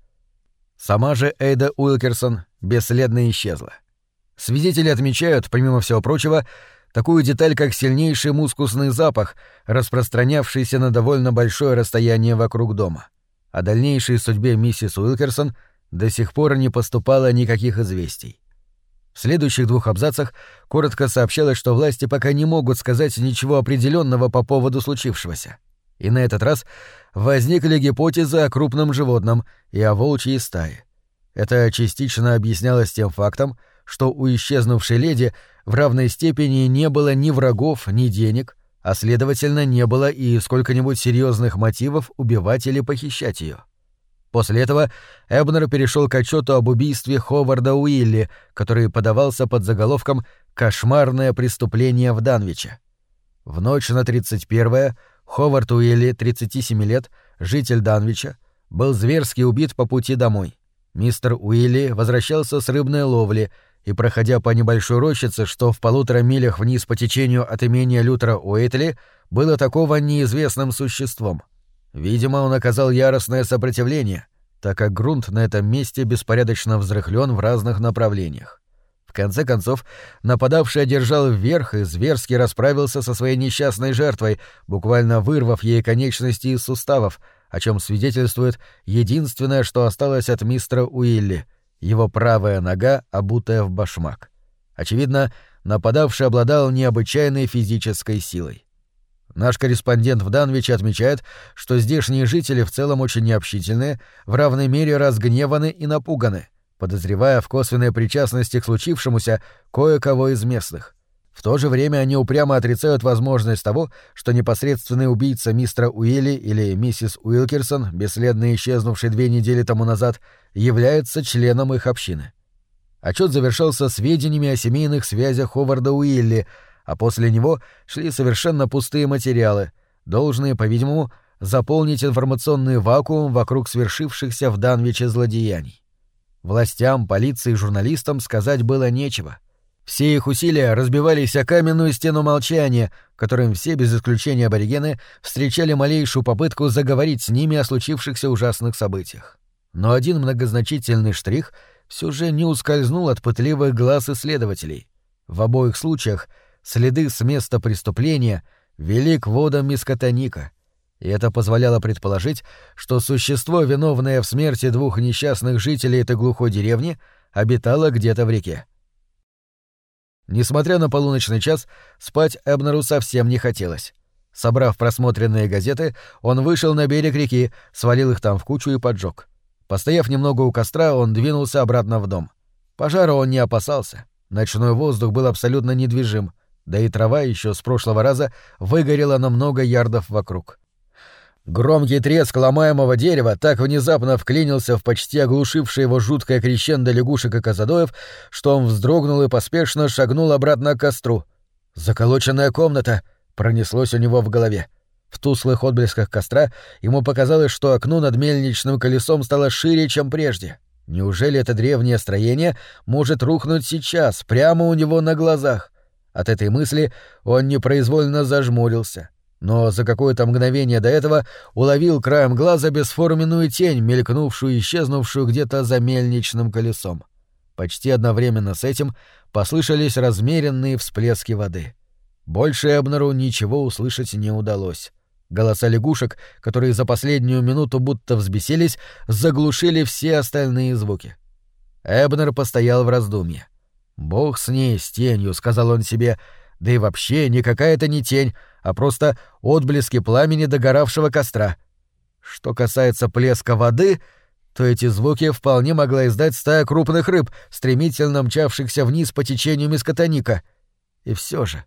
Сама же Эйда Уилкерсон бесследно исчезла. Свидетели отмечают, помимо всего прочего, такую деталь, как сильнейший мускусный запах, распространявшийся на довольно большое расстояние вокруг дома. О дальнейшей судьбе миссис Уилкерсон до сих пор не поступало никаких известий. В следующих двух абзацах коротко сообщалось, что власти пока не могут сказать ничего определенного по поводу случившегося. И на этот раз возникли гипотезы о крупном животном и о волчьей стае. Это частично объяснялось тем фактом, что у исчезнувшей леди в равной степени не было ни врагов, ни денег, а, следовательно, не было и сколько-нибудь серьезных мотивов убивать или похищать ее. После этого Эбнер перешел к отчету об убийстве Ховарда Уилли, который подавался под заголовком «Кошмарное преступление в Данвиче». В ночь на тридцать первое Ховард Уилли, тридцати семи лет, житель Данвича, был зверски убит по пути домой. Мистер Уилли возвращался с рыбной ловли и, проходя по небольшой рощице, что в полутора милях вниз по течению от имения Лютера Уэйтли, был атакован неизвестным существом. Видимо, он оказал яростное сопротивление, так как грунт на этом месте беспорядочно взрыхлён в разных направлениях. В конце концов, нападавший одержал вверх и зверски расправился со своей несчастной жертвой, буквально вырвав ей конечности из суставов, о чем свидетельствует единственное, что осталось от мистера Уилли — его правая нога, обутая в башмак. Очевидно, нападавший обладал необычайной физической силой. Наш корреспондент в Данвиче отмечает, что здешние жители в целом очень необщительные, в равной мере разгневаны и напуганы, подозревая в косвенной причастности к случившемуся кое-кого из местных. В то же время они упрямо отрицают возможность того, что непосредственный убийца мистера Уилли или миссис Уилкерсон, бесследно исчезнувший две недели тому назад, является членом их общины. Отчет завершался сведениями о семейных связях Ховарда Уилли, а после него шли совершенно пустые материалы, должные, по-видимому, заполнить информационный вакуум вокруг свершившихся в Данвиче злодеяний. Властям, полиции и журналистам сказать было нечего. Все их усилия разбивались о каменную стену молчания, которым все, без исключения аборигены, встречали малейшую попытку заговорить с ними о случившихся ужасных событиях. Но один многозначительный штрих все же не ускользнул от пытливых глаз исследователей. В обоих случаях следы с места преступления вели к водам Мискотоника, и это позволяло предположить, что существо, виновное в смерти двух несчастных жителей этой глухой деревни, обитало где-то в реке. Несмотря на полуночный час, спать Эбнеру совсем не хотелось. Собрав просмотренные газеты, он вышел на берег реки, свалил их там в кучу и поджег. Постояв немного у костра, он двинулся обратно в дом. Пожара он не опасался. Ночной воздух был абсолютно недвижим, да и трава еще с прошлого раза выгорела на много ярдов вокруг. Громкий треск ломаемого дерева так внезапно вклинился в почти оглушившее его жуткое крещендо лягушек и козадоев, что он вздрогнул и поспешно шагнул обратно к костру. «Заколоченная комната!» — пронеслось у него в голове. В тусклых отблесках костра ему показалось, что окно над мельничным колесом стало шире, чем прежде. Неужели это древнее строение может рухнуть сейчас, прямо у него на глазах? От этой мысли он непроизвольно зажмурился. Но за какое-то мгновение до этого уловил краем глаза бесформенную тень, мелькнувшую и исчезнувшую где-то за мельничным колесом. Почти одновременно с этим послышались размеренные всплески воды. Больше Эбнеру ничего услышать не удалось. Голоса лягушек, которые за последнюю минуту будто взбесились, заглушили все остальные звуки. Эбнер постоял в раздумье. «Бог с ней, с тенью», — сказал он себе, — «да и вообще никакая это не тень, а просто отблески пламени догоравшего костра. Что касается плеска воды, то эти звуки вполне могла издать стая крупных рыб, стремительно мчавшихся вниз по течению Мискотоника. И все же,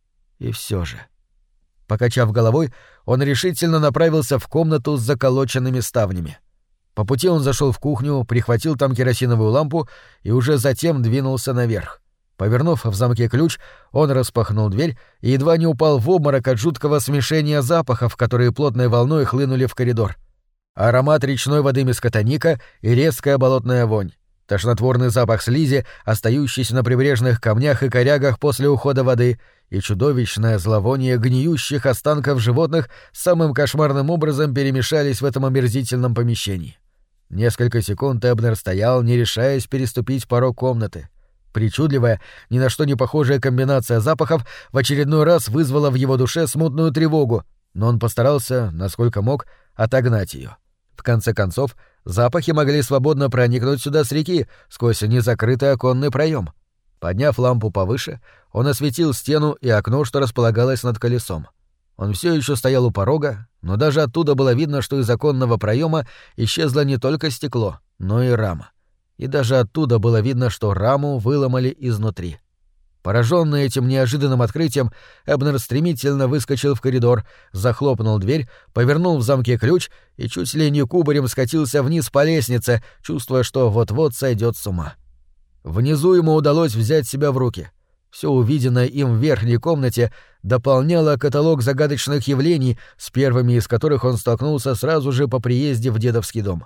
и все же...» Покачав головой, он решительно направился в комнату с заколоченными ставнями. По пути он зашел в кухню, прихватил там керосиновую лампу и уже затем двинулся наверх. Повернув в замке ключ, он распахнул дверь и едва не упал в обморок от жуткого смешения запахов, которые плотной волной хлынули в коридор. Аромат речной воды Мискотоника и резкая болотная вонь. Тошнотворный запах слизи, остающийся на прибрежных камнях и корягах после ухода воды, и чудовищное зловоние гниющих останков животных самым кошмарным образом перемешались в этом омерзительном помещении. Несколько секунд Эбнер стоял, не решаясь переступить порог комнаты. Причудливая, ни на что не похожая комбинация запахов в очередной раз вызвала в его душе смутную тревогу, но он постарался, насколько мог, отогнать ее. В конце концов, запахи могли свободно проникнуть сюда с реки, сквозь незакрытый оконный проем. Подняв лампу повыше, он осветил стену и окно, что располагалось над колесом. Он все еще стоял у порога, но даже оттуда было видно, что из оконного проема исчезло не только стекло, но и рама. И даже оттуда было видно, что раму выломали изнутри. Пораженный этим неожиданным открытием, Эбнер стремительно выскочил в коридор, захлопнул дверь, повернул в замке ключ и чуть ли не кубарем скатился вниз по лестнице, чувствуя, что вот-вот сойдет с ума. Внизу ему удалось взять себя в руки. Все увиденное им в верхней комнате дополняло каталог загадочных явлений, с первыми из которых он столкнулся сразу же по приезде в дедовский дом.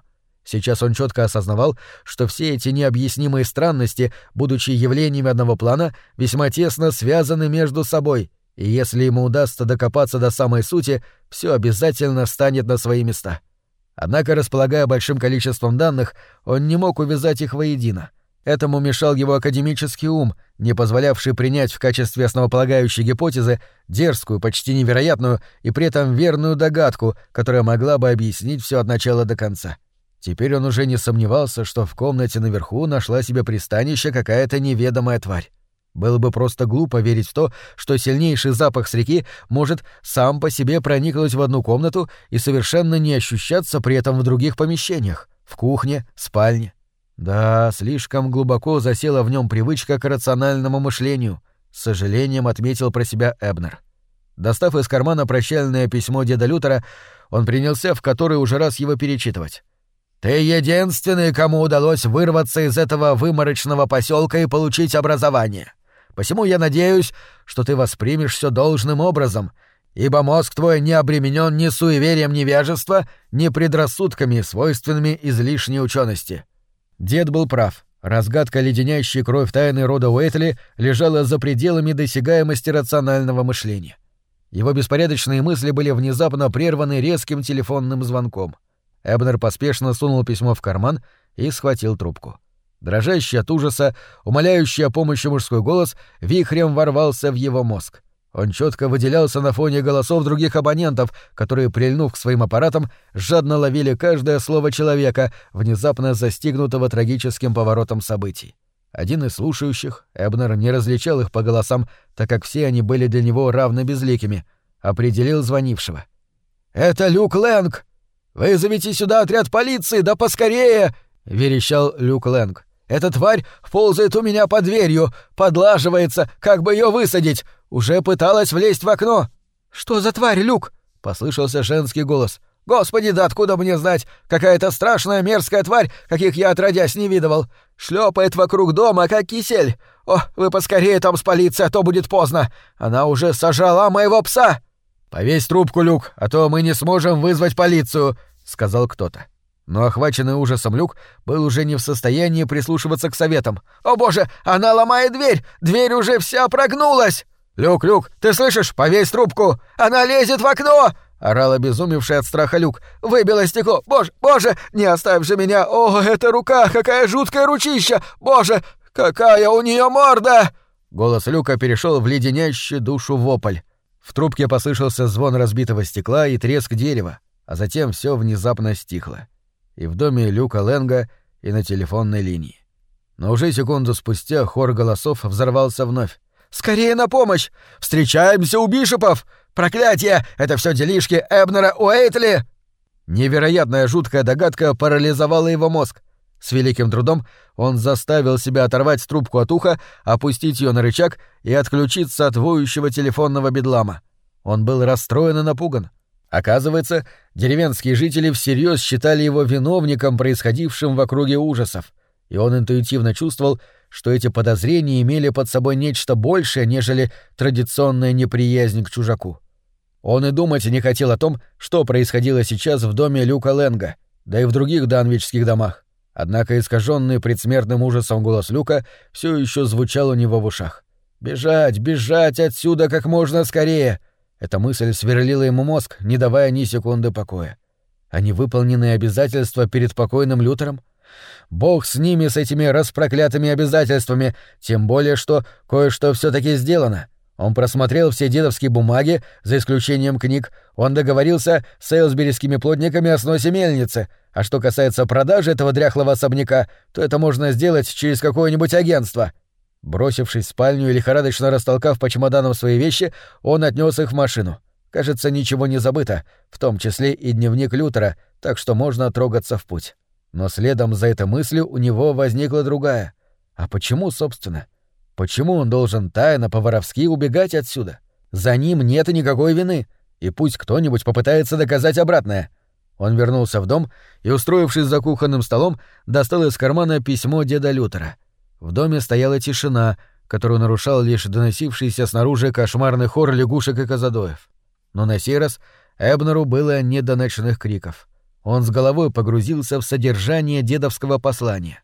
Сейчас он четко осознавал, что все эти необъяснимые странности, будучи явлениями одного плана, весьма тесно связаны между собой, и если ему удастся докопаться до самой сути, все обязательно станет на свои места. Однако, располагая большим количеством данных, он не мог увязать их воедино. Этому мешал его академический ум, не позволявший принять в качестве основополагающей гипотезы дерзкую, почти невероятную и при этом верную догадку, которая могла бы объяснить все от начала до конца. Теперь он уже не сомневался, что в комнате наверху нашла себе пристанище какая-то неведомая тварь. Было бы просто глупо верить в то, что сильнейший запах с реки может сам по себе проникнуть в одну комнату и совершенно не ощущаться при этом в других помещениях — в кухне, спальне. Да, слишком глубоко засела в нем привычка к рациональному мышлению, с сожалением отметил про себя Эбнер. Достав из кармана прощальное письмо деда Лютера, он принялся в который уже раз его перечитывать. «Ты единственный, кому удалось вырваться из этого выморочного поселка и получить образование. Посему я надеюсь, что ты воспримешь все должным образом, ибо мозг твой не обременен ни суеверием невежества, ни предрассудками, свойственными излишней учености». Дед был прав. Разгадка, леденящей кровь тайны рода Уэйтли, лежала за пределами досягаемости рационального мышления. Его беспорядочные мысли были внезапно прерваны резким телефонным звонком. Эбнер поспешно сунул письмо в карман и схватил трубку. Дрожащий от ужаса, умоляющий о помощи мужской голос вихрем ворвался в его мозг. Он четко выделялся на фоне голосов других абонентов, которые, прильнув к своим аппаратам, жадно ловили каждое слово человека, внезапно застигнутого трагическим поворотом событий. Один из слушающих, Эбнер не различал их по голосам, так как все они были для него равно безликими, определил звонившего. «Это Люк Лэнг! Вызовите сюда отряд полиции, да поскорее!» — верещал Люк Лэнг. «Эта тварь ползает у меня под дверью, подлаживается, как бы ее высадить. Уже пыталась влезть в окно». «Что за тварь, Люк?» — послышался женский голос. «Господи, да откуда мне знать? Какая-то страшная мерзкая тварь, каких я отродясь не видывал. Шлепает вокруг дома, как кисель. О, вы поскорее там с полицией, а то будет поздно. Она уже сожрала моего пса». «Повесь трубку, Люк, а то мы не сможем вызвать полицию», — сказал кто-то. Но охваченный ужасом Люк был уже не в состоянии прислушиваться к советам. «О боже, она ломает дверь! Дверь уже вся прогнулась!» «Люк, Люк, ты слышишь? Повесь трубку! Она лезет в окно!» — орал обезумевший от страха Люк. «Выбило стекло! Боже, боже, не оставь же меня! О, эта рука! Какая жуткая ручища! Боже, какая у нее морда!» Голос Люка перешел в леденящую душу вопль. В трубке послышался звон разбитого стекла и треск дерева, а затем все внезапно стихло. И в доме Люка Лэнга, и на телефонной линии. Но уже секунду спустя хор голосов взорвался вновь. «Скорее на помощь! Встречаемся у Бишопов! Проклятие! Это все делишки Эбнера Уэйтли!» Невероятная жуткая догадка парализовала его мозг. С великим трудом он заставил себя оторвать трубку от уха, опустить ее на рычаг и отключиться от воющего телефонного бедлама. Он был расстроен и напуган. Оказывается, деревенские жители всерьез считали его виновником происходившим в округе ужасов, и он интуитивно чувствовал, что эти подозрения имели под собой нечто большее, нежели традиционная неприязнь к чужаку. Он и думать не хотел о том, что происходило сейчас в доме Люка Лэнга, да и в других данвичских домах. Однако искаженный предсмертным ужасом голос Люка все еще звучал у него в ушах. «Бежать, бежать отсюда как можно скорее!» Эта мысль сверлила ему мозг, не давая ни секунды покоя. А невыполненные обязательства перед покойным Лютером? Бог с ними, с этими распроклятыми обязательствами, тем более, что кое-что все-таки сделано. Он просмотрел все дедовские бумаги, за исключением книг, он договорился с эйлсберийскими плотниками о сносе мельницы, а что касается продажи этого дряхлого особняка, то это можно сделать через какое-нибудь агентство. Бросившись в спальню и лихорадочно растолкав по чемоданам свои вещи, он отнес их в машину. Кажется, ничего не забыто, в том числе и дневник Лютера, так что можно трогаться в путь. Но следом за этой мыслью у него возникла другая. А почему, собственно? Почему он должен тайно, по-воровски убегать отсюда? За ним нет никакой вины, и пусть кто-нибудь попытается доказать обратное. Он вернулся в дом и, устроившись за кухонным столом, достал из кармана письмо деда Лютера. В доме стояла тишина, которую нарушал лишь доносившийся снаружи кошмарный хор лягушек и козадоев. Но на сей раз Эбнеру было не до ночных криков. Он с головой погрузился в содержание дедовского послания.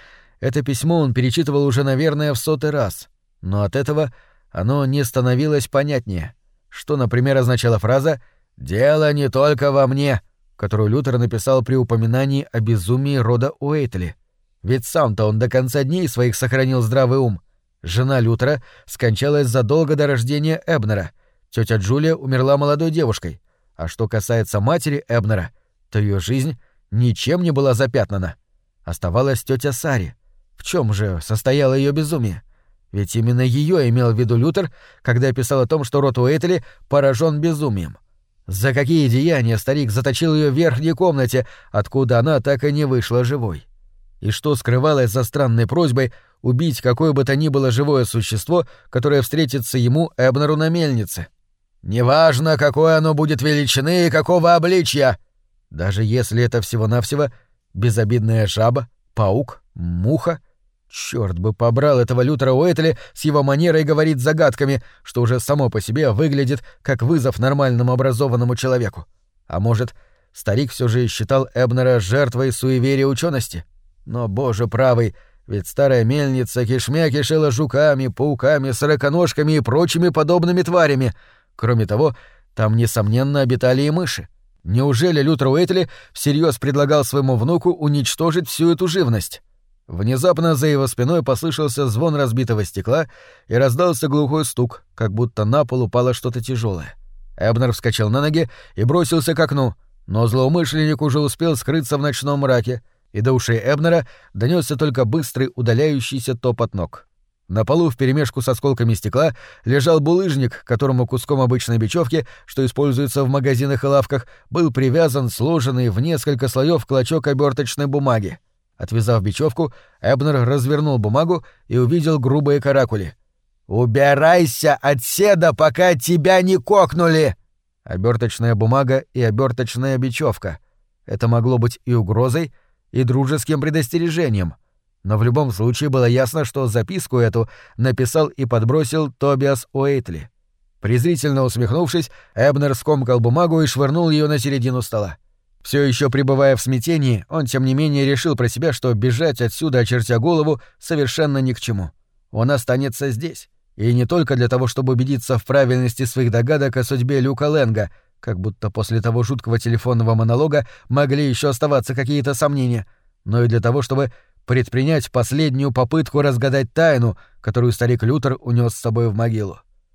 Это письмо он перечитывал уже, наверное, в сотый раз, но от этого оно не становилось понятнее. Что, например, означала фраза «дело не только во мне», которую Лютер написал при упоминании о безумии рода Уэйтли. Ведь сам-то он до конца дней своих сохранил здравый ум. Жена Лютера скончалась задолго до рождения Эбнера. Тётя Джулия умерла молодой девушкой. А что касается матери Эбнера, то её жизнь ничем не была запятнана. Оставалась тётя Сари. В чём же состояло её безумие? Ведь именно её имел в виду Лютер, когда писал о том, что род Уэйтли поражён безумием. За какие деяния старик заточил её в верхней комнате, откуда она так и не вышла живой? И что скрывалось за странной просьбой убить какое бы то ни было живое существо, которое встретится ему, Эбнеру, на мельнице? «Неважно, какое оно будет величины и какого обличья!» Даже если это всего-навсего безобидная жаба, паук, муха. Чёрт бы побрал этого Лютера Уэйтли с его манерой говорить загадками, что уже само по себе выглядит как вызов нормальному образованному человеку. А может, старик всё же считал Эбнера жертвой суеверия учёности? Но, боже правый, ведь старая мельница кишмя кишела жуками, пауками, сороконожками и прочими подобными тварями. Кроме того, там, несомненно, обитали и мыши. Неужели Лютер Уэйтли всерьез предлагал своему внуку уничтожить всю эту живность? Внезапно за его спиной послышался звон разбитого стекла и раздался глухой стук, как будто на пол упало что-то тяжелое. Эбнер вскочил на ноги и бросился к окну, но злоумышленник уже успел скрыться в ночном мраке, и до ушей Эбнера донёсся только быстрый удаляющийся топот ног. На полу вперемешку с осколками стекла лежал булыжник, к которому куском обычной бечевки, что используется в магазинах и лавках, был привязан сложенный в несколько слоев клочок оберточной бумаги. Отвязав бечевку, Эбнер развернул бумагу и увидел грубые каракули. «Убирайся отседа, пока тебя не кокнули!» Оберточная бумага и оберточная бечевка. Это могло быть и угрозой, и дружеским предостережением. Но в любом случае было ясно, что записку эту написал и подбросил Тобиас Уэйтли. Презрительно усмехнувшись, Эбнер скомкал бумагу и швырнул ее на середину стола. Все еще пребывая в смятении, он тем не менее решил про себя, что бежать отсюда, очертя голову, совершенно ни к чему. Он останется здесь. И не только для того, чтобы убедиться в правильности своих догадок о судьбе Люка Лэнга, как будто после того жуткого телефонного монолога могли еще оставаться какие-то сомнения, но и для того, чтобы предпринять последнюю попытку разгадать тайну, которую старик Лютер унес с собой в могилу.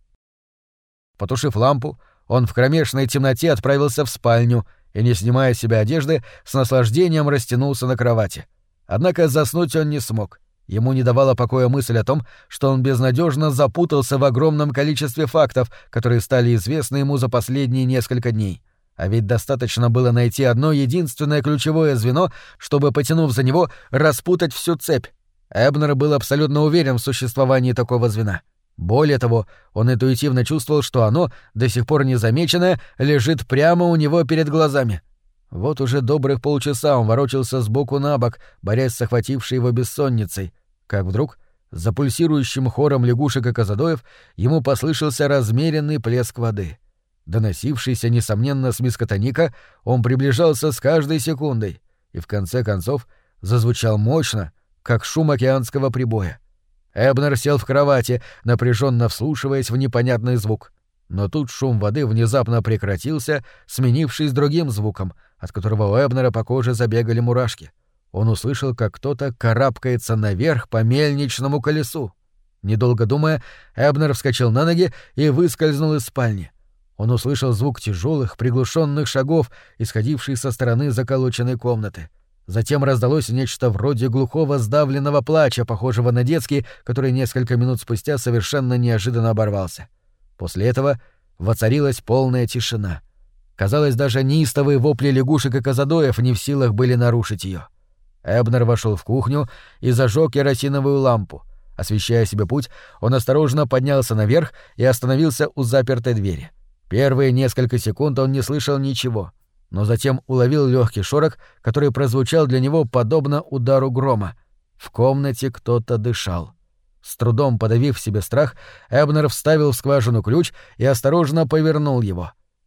Потушив лампу, он в кромешной темноте отправился в спальню и, не снимая с себя одежды, с наслаждением растянулся на кровати. Однако заснуть он не смог. Ему не давала покоя мысль о том, что он безнадежно запутался в огромном количестве фактов, которые стали известны ему за последние несколько дней. А ведь достаточно было найти одно единственное ключевое звено, чтобы, потянув за него, распутать всю цепь. Эбнер был абсолютно уверен в существовании такого звена. Более того, он интуитивно чувствовал, что оно, до сих пор незамеченное, лежит прямо у него перед глазами. Вот уже добрых полчаса он ворочался сбоку на бок, борясь с охватившей его бессонницей, как вдруг, за пульсирующим хором лягушек и козадоев, ему послышался размеренный плеск воды. Доносившийся, несомненно, с мискотоника, он приближался с каждой секундой и, в конце концов, зазвучал мощно, как шум океанского прибоя. Эбнер сел в кровати, напряженно вслушиваясь в непонятный звук. Но тут шум воды внезапно прекратился, сменившись другим звуком, от которого у Эбнера по коже забегали мурашки. Он услышал, как кто-то карабкается наверх по мельничному колесу. Недолго думая, Эбнер вскочил на ноги и выскользнул из спальни. Он услышал звук тяжелых, приглушенных шагов, исходивших со стороны заколоченной комнаты. Затем раздалось нечто вроде глухого сдавленного плача, похожего на детский, который несколько минут спустя совершенно неожиданно оборвался. После этого воцарилась полная тишина. Казалось, даже неистовые вопли лягушек и козадоев не в силах были нарушить ее. Эбнер вошел в кухню и зажег керосиновую лампу. Освещая себе путь, он осторожно поднялся наверх и остановился у запертой двери. Первые несколько секунд он не слышал ничего, но затем уловил легкий шорох, который прозвучал для него подобно удару грома. В комнате кто-то дышал. С трудом подавив в себе страх, Эбнер вставил в скважину ключ и осторожно повернул его.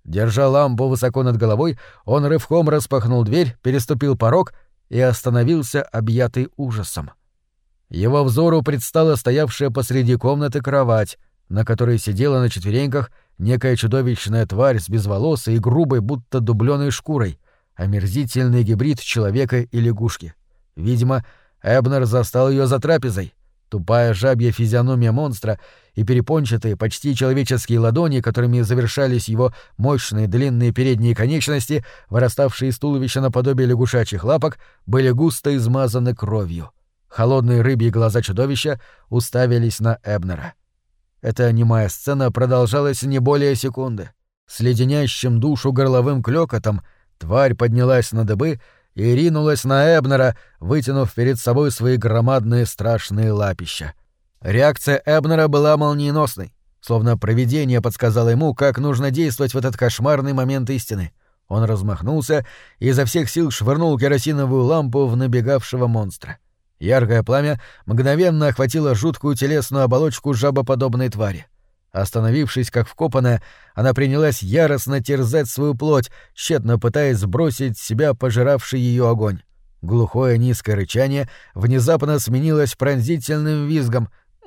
Держа лампу высоко над головой, он рывком распахнул дверь, переступил порог и остановился, объятый ужасом. Его взору предстала стоявшая посреди комнаты кровать, на которой сидела на четвереньках некая чудовищная тварь с безволосой и грубой, будто дублёной шкурой, омерзительный гибрид человека и лягушки. Видимо, Эбнер застал ее за трапезой. Тупая жабья физиономия монстра и перепончатые, почти человеческие ладони, которыми завершались его мощные длинные передние конечности, выраставшие из туловища наподобие лягушачьих лапок, были густо измазаны кровью. Холодные рыбьи глаза чудовища уставились на Эбнера. Эта немая сцена продолжалась не более секунды. С леденящим душу горловым клёкотом тварь поднялась на дыбы и ринулась на Эбнера, вытянув перед собой свои громадные страшные лапища. Реакция Эбнера была молниеносной, словно провидение подсказало ему, как нужно действовать в этот кошмарный момент истины. Он размахнулся и изо всех сил швырнул керосиновую лампу в набегавшего монстра. Яркое пламя мгновенно охватило жуткую телесную оболочку жабоподобной твари. Остановившись как вкопанная, она принялась яростно терзать свою плоть, тщетно пытаясь сбросить с себя пожиравший ее огонь. Глухое низкое рычание внезапно сменилось пронзительным визгом.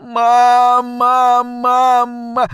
«Мама! Мама!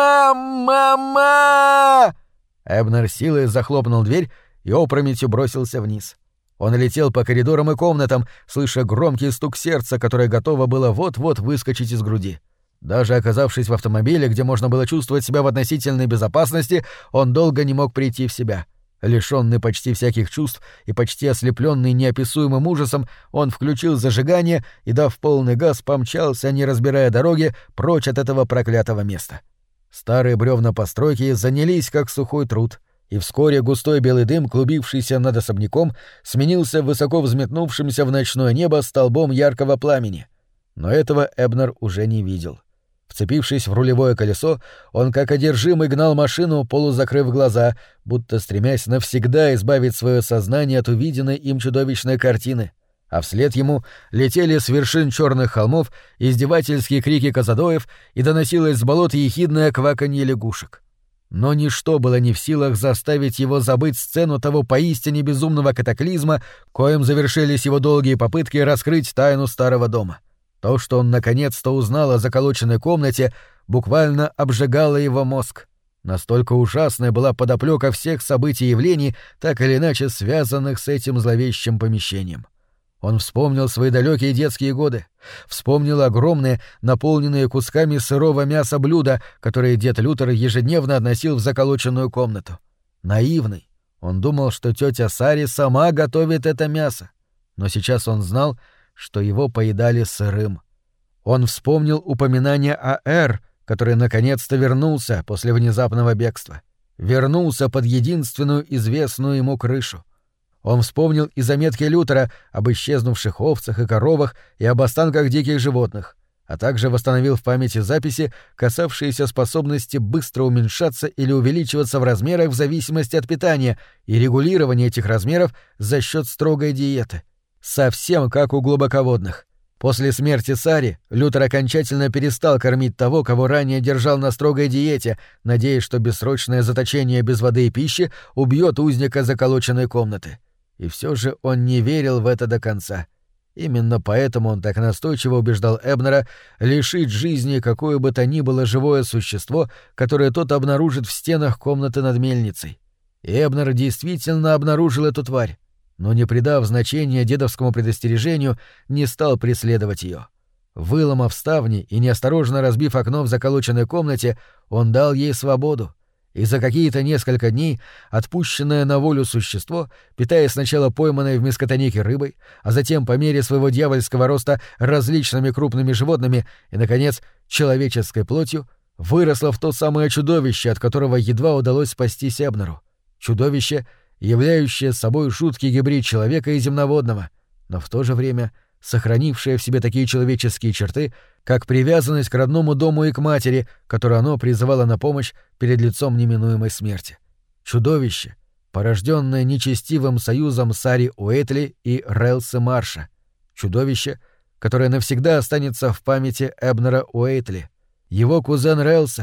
Мама! Мама!» Эбнер силой захлопнул дверь и опрометью бросился вниз. Он летел по коридорам и комнатам, слыша громкий стук сердца, которое готово было вот-вот выскочить из груди. Даже оказавшись в автомобиле, где можно было чувствовать себя в относительной безопасности, он долго не мог прийти в себя. Лишённый почти всяких чувств и почти ослеплённый неописуемым ужасом, он включил зажигание и, дав полный газ, помчался, не разбирая дороги, прочь от этого проклятого места. Старые бревна постройки занялись как сухой труд, и вскоре густой белый дым, клубившийся над особняком, сменился высоко взметнувшимся в ночное небо столбом яркого пламени. Но этого Эбнер уже не видел. Вцепившись в рулевое колесо, он как одержимый гнал машину, полузакрыв глаза, будто стремясь навсегда избавить свое сознание от увиденной им чудовищной картины. А вслед ему летели с вершин черных холмов издевательские крики казадоев и доносилось с болот ехидное кваканье лягушек. Но ничто было не в силах заставить его забыть сцену того поистине безумного катаклизма, коим завершились его долгие попытки раскрыть тайну старого дома. То, что он наконец-то узнал о заколоченной комнате, буквально обжигало его мозг. Настолько ужасной была подоплёка всех событий и явлений, так или иначе связанных с этим зловещим помещением. Он вспомнил свои далекие детские годы, вспомнил огромные, наполненные кусками сырого мяса блюда, которые дед Лютер ежедневно относил в заколоченную комнату. Наивный, он думал, что тетя Сари сама готовит это мясо, но сейчас он знал, что его поедали сырым. Он вспомнил упоминание о Эр, который наконец-то вернулся после внезапного бегства. Вернулся под единственную известную ему крышу. Он вспомнил и заметки Лютера об исчезнувших овцах и коровах и об останках диких животных, а также восстановил в памяти записи, касавшиеся способности быстро уменьшаться или увеличиваться в размерах в зависимости от питания и регулирования этих размеров за счет строгой диеты. Совсем как у глубоководных. После смерти Сари Лютер окончательно перестал кормить того, кого ранее держал на строгой диете, надеясь, что бессрочное заточение без воды и пищи убьет узника заколоченной комнаты. И все же он не верил в это до конца. Именно поэтому он так настойчиво убеждал Эбнера лишить жизни какое бы то ни было живое существо, которое тот обнаружит в стенах комнаты над мельницей. И Эбнер действительно обнаружил эту тварь, но, не придав значения дедовскому предостережению, не стал преследовать ее. Выломав ставни и неосторожно разбив окно в заколоченной комнате, он дал ей свободу, и за какие-то несколько дней отпущенное на волю существо, питаясь сначала пойманной в мискотонике рыбой, а затем по мере своего дьявольского роста различными крупными животными и, наконец, человеческой плотью, выросло в то самое чудовище, от которого едва удалось спастись Эбнеру. Чудовище, являющее собой жуткий гибрид человека и земноводного, но в то же время сохранившее в себе такие человеческие черты, как привязанность к родному дому и к матери, которую оно призывало на помощь перед лицом неминуемой смерти. Чудовище, порожденное нечестивым союзом Сари Уэйтли и Рэлса Марша. Чудовище, которое навсегда останется в памяти Эбнера Уэйтли. Его кузен Рэлса,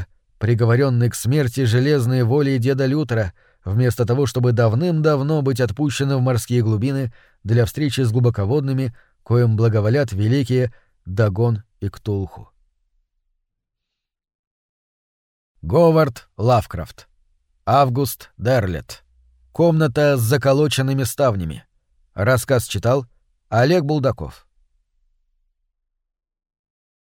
приговоренный к смерти железной волей деда Лютера, вместо того, чтобы давным-давно быть отпущенным в морские глубины для встречи с глубоководными, коим благоволят великие Дагон и Ктулху. Говард Лавкрафт. Август Дерлет. Комната с заколоченными ставнями. Рассказ читал Олег Булдаков.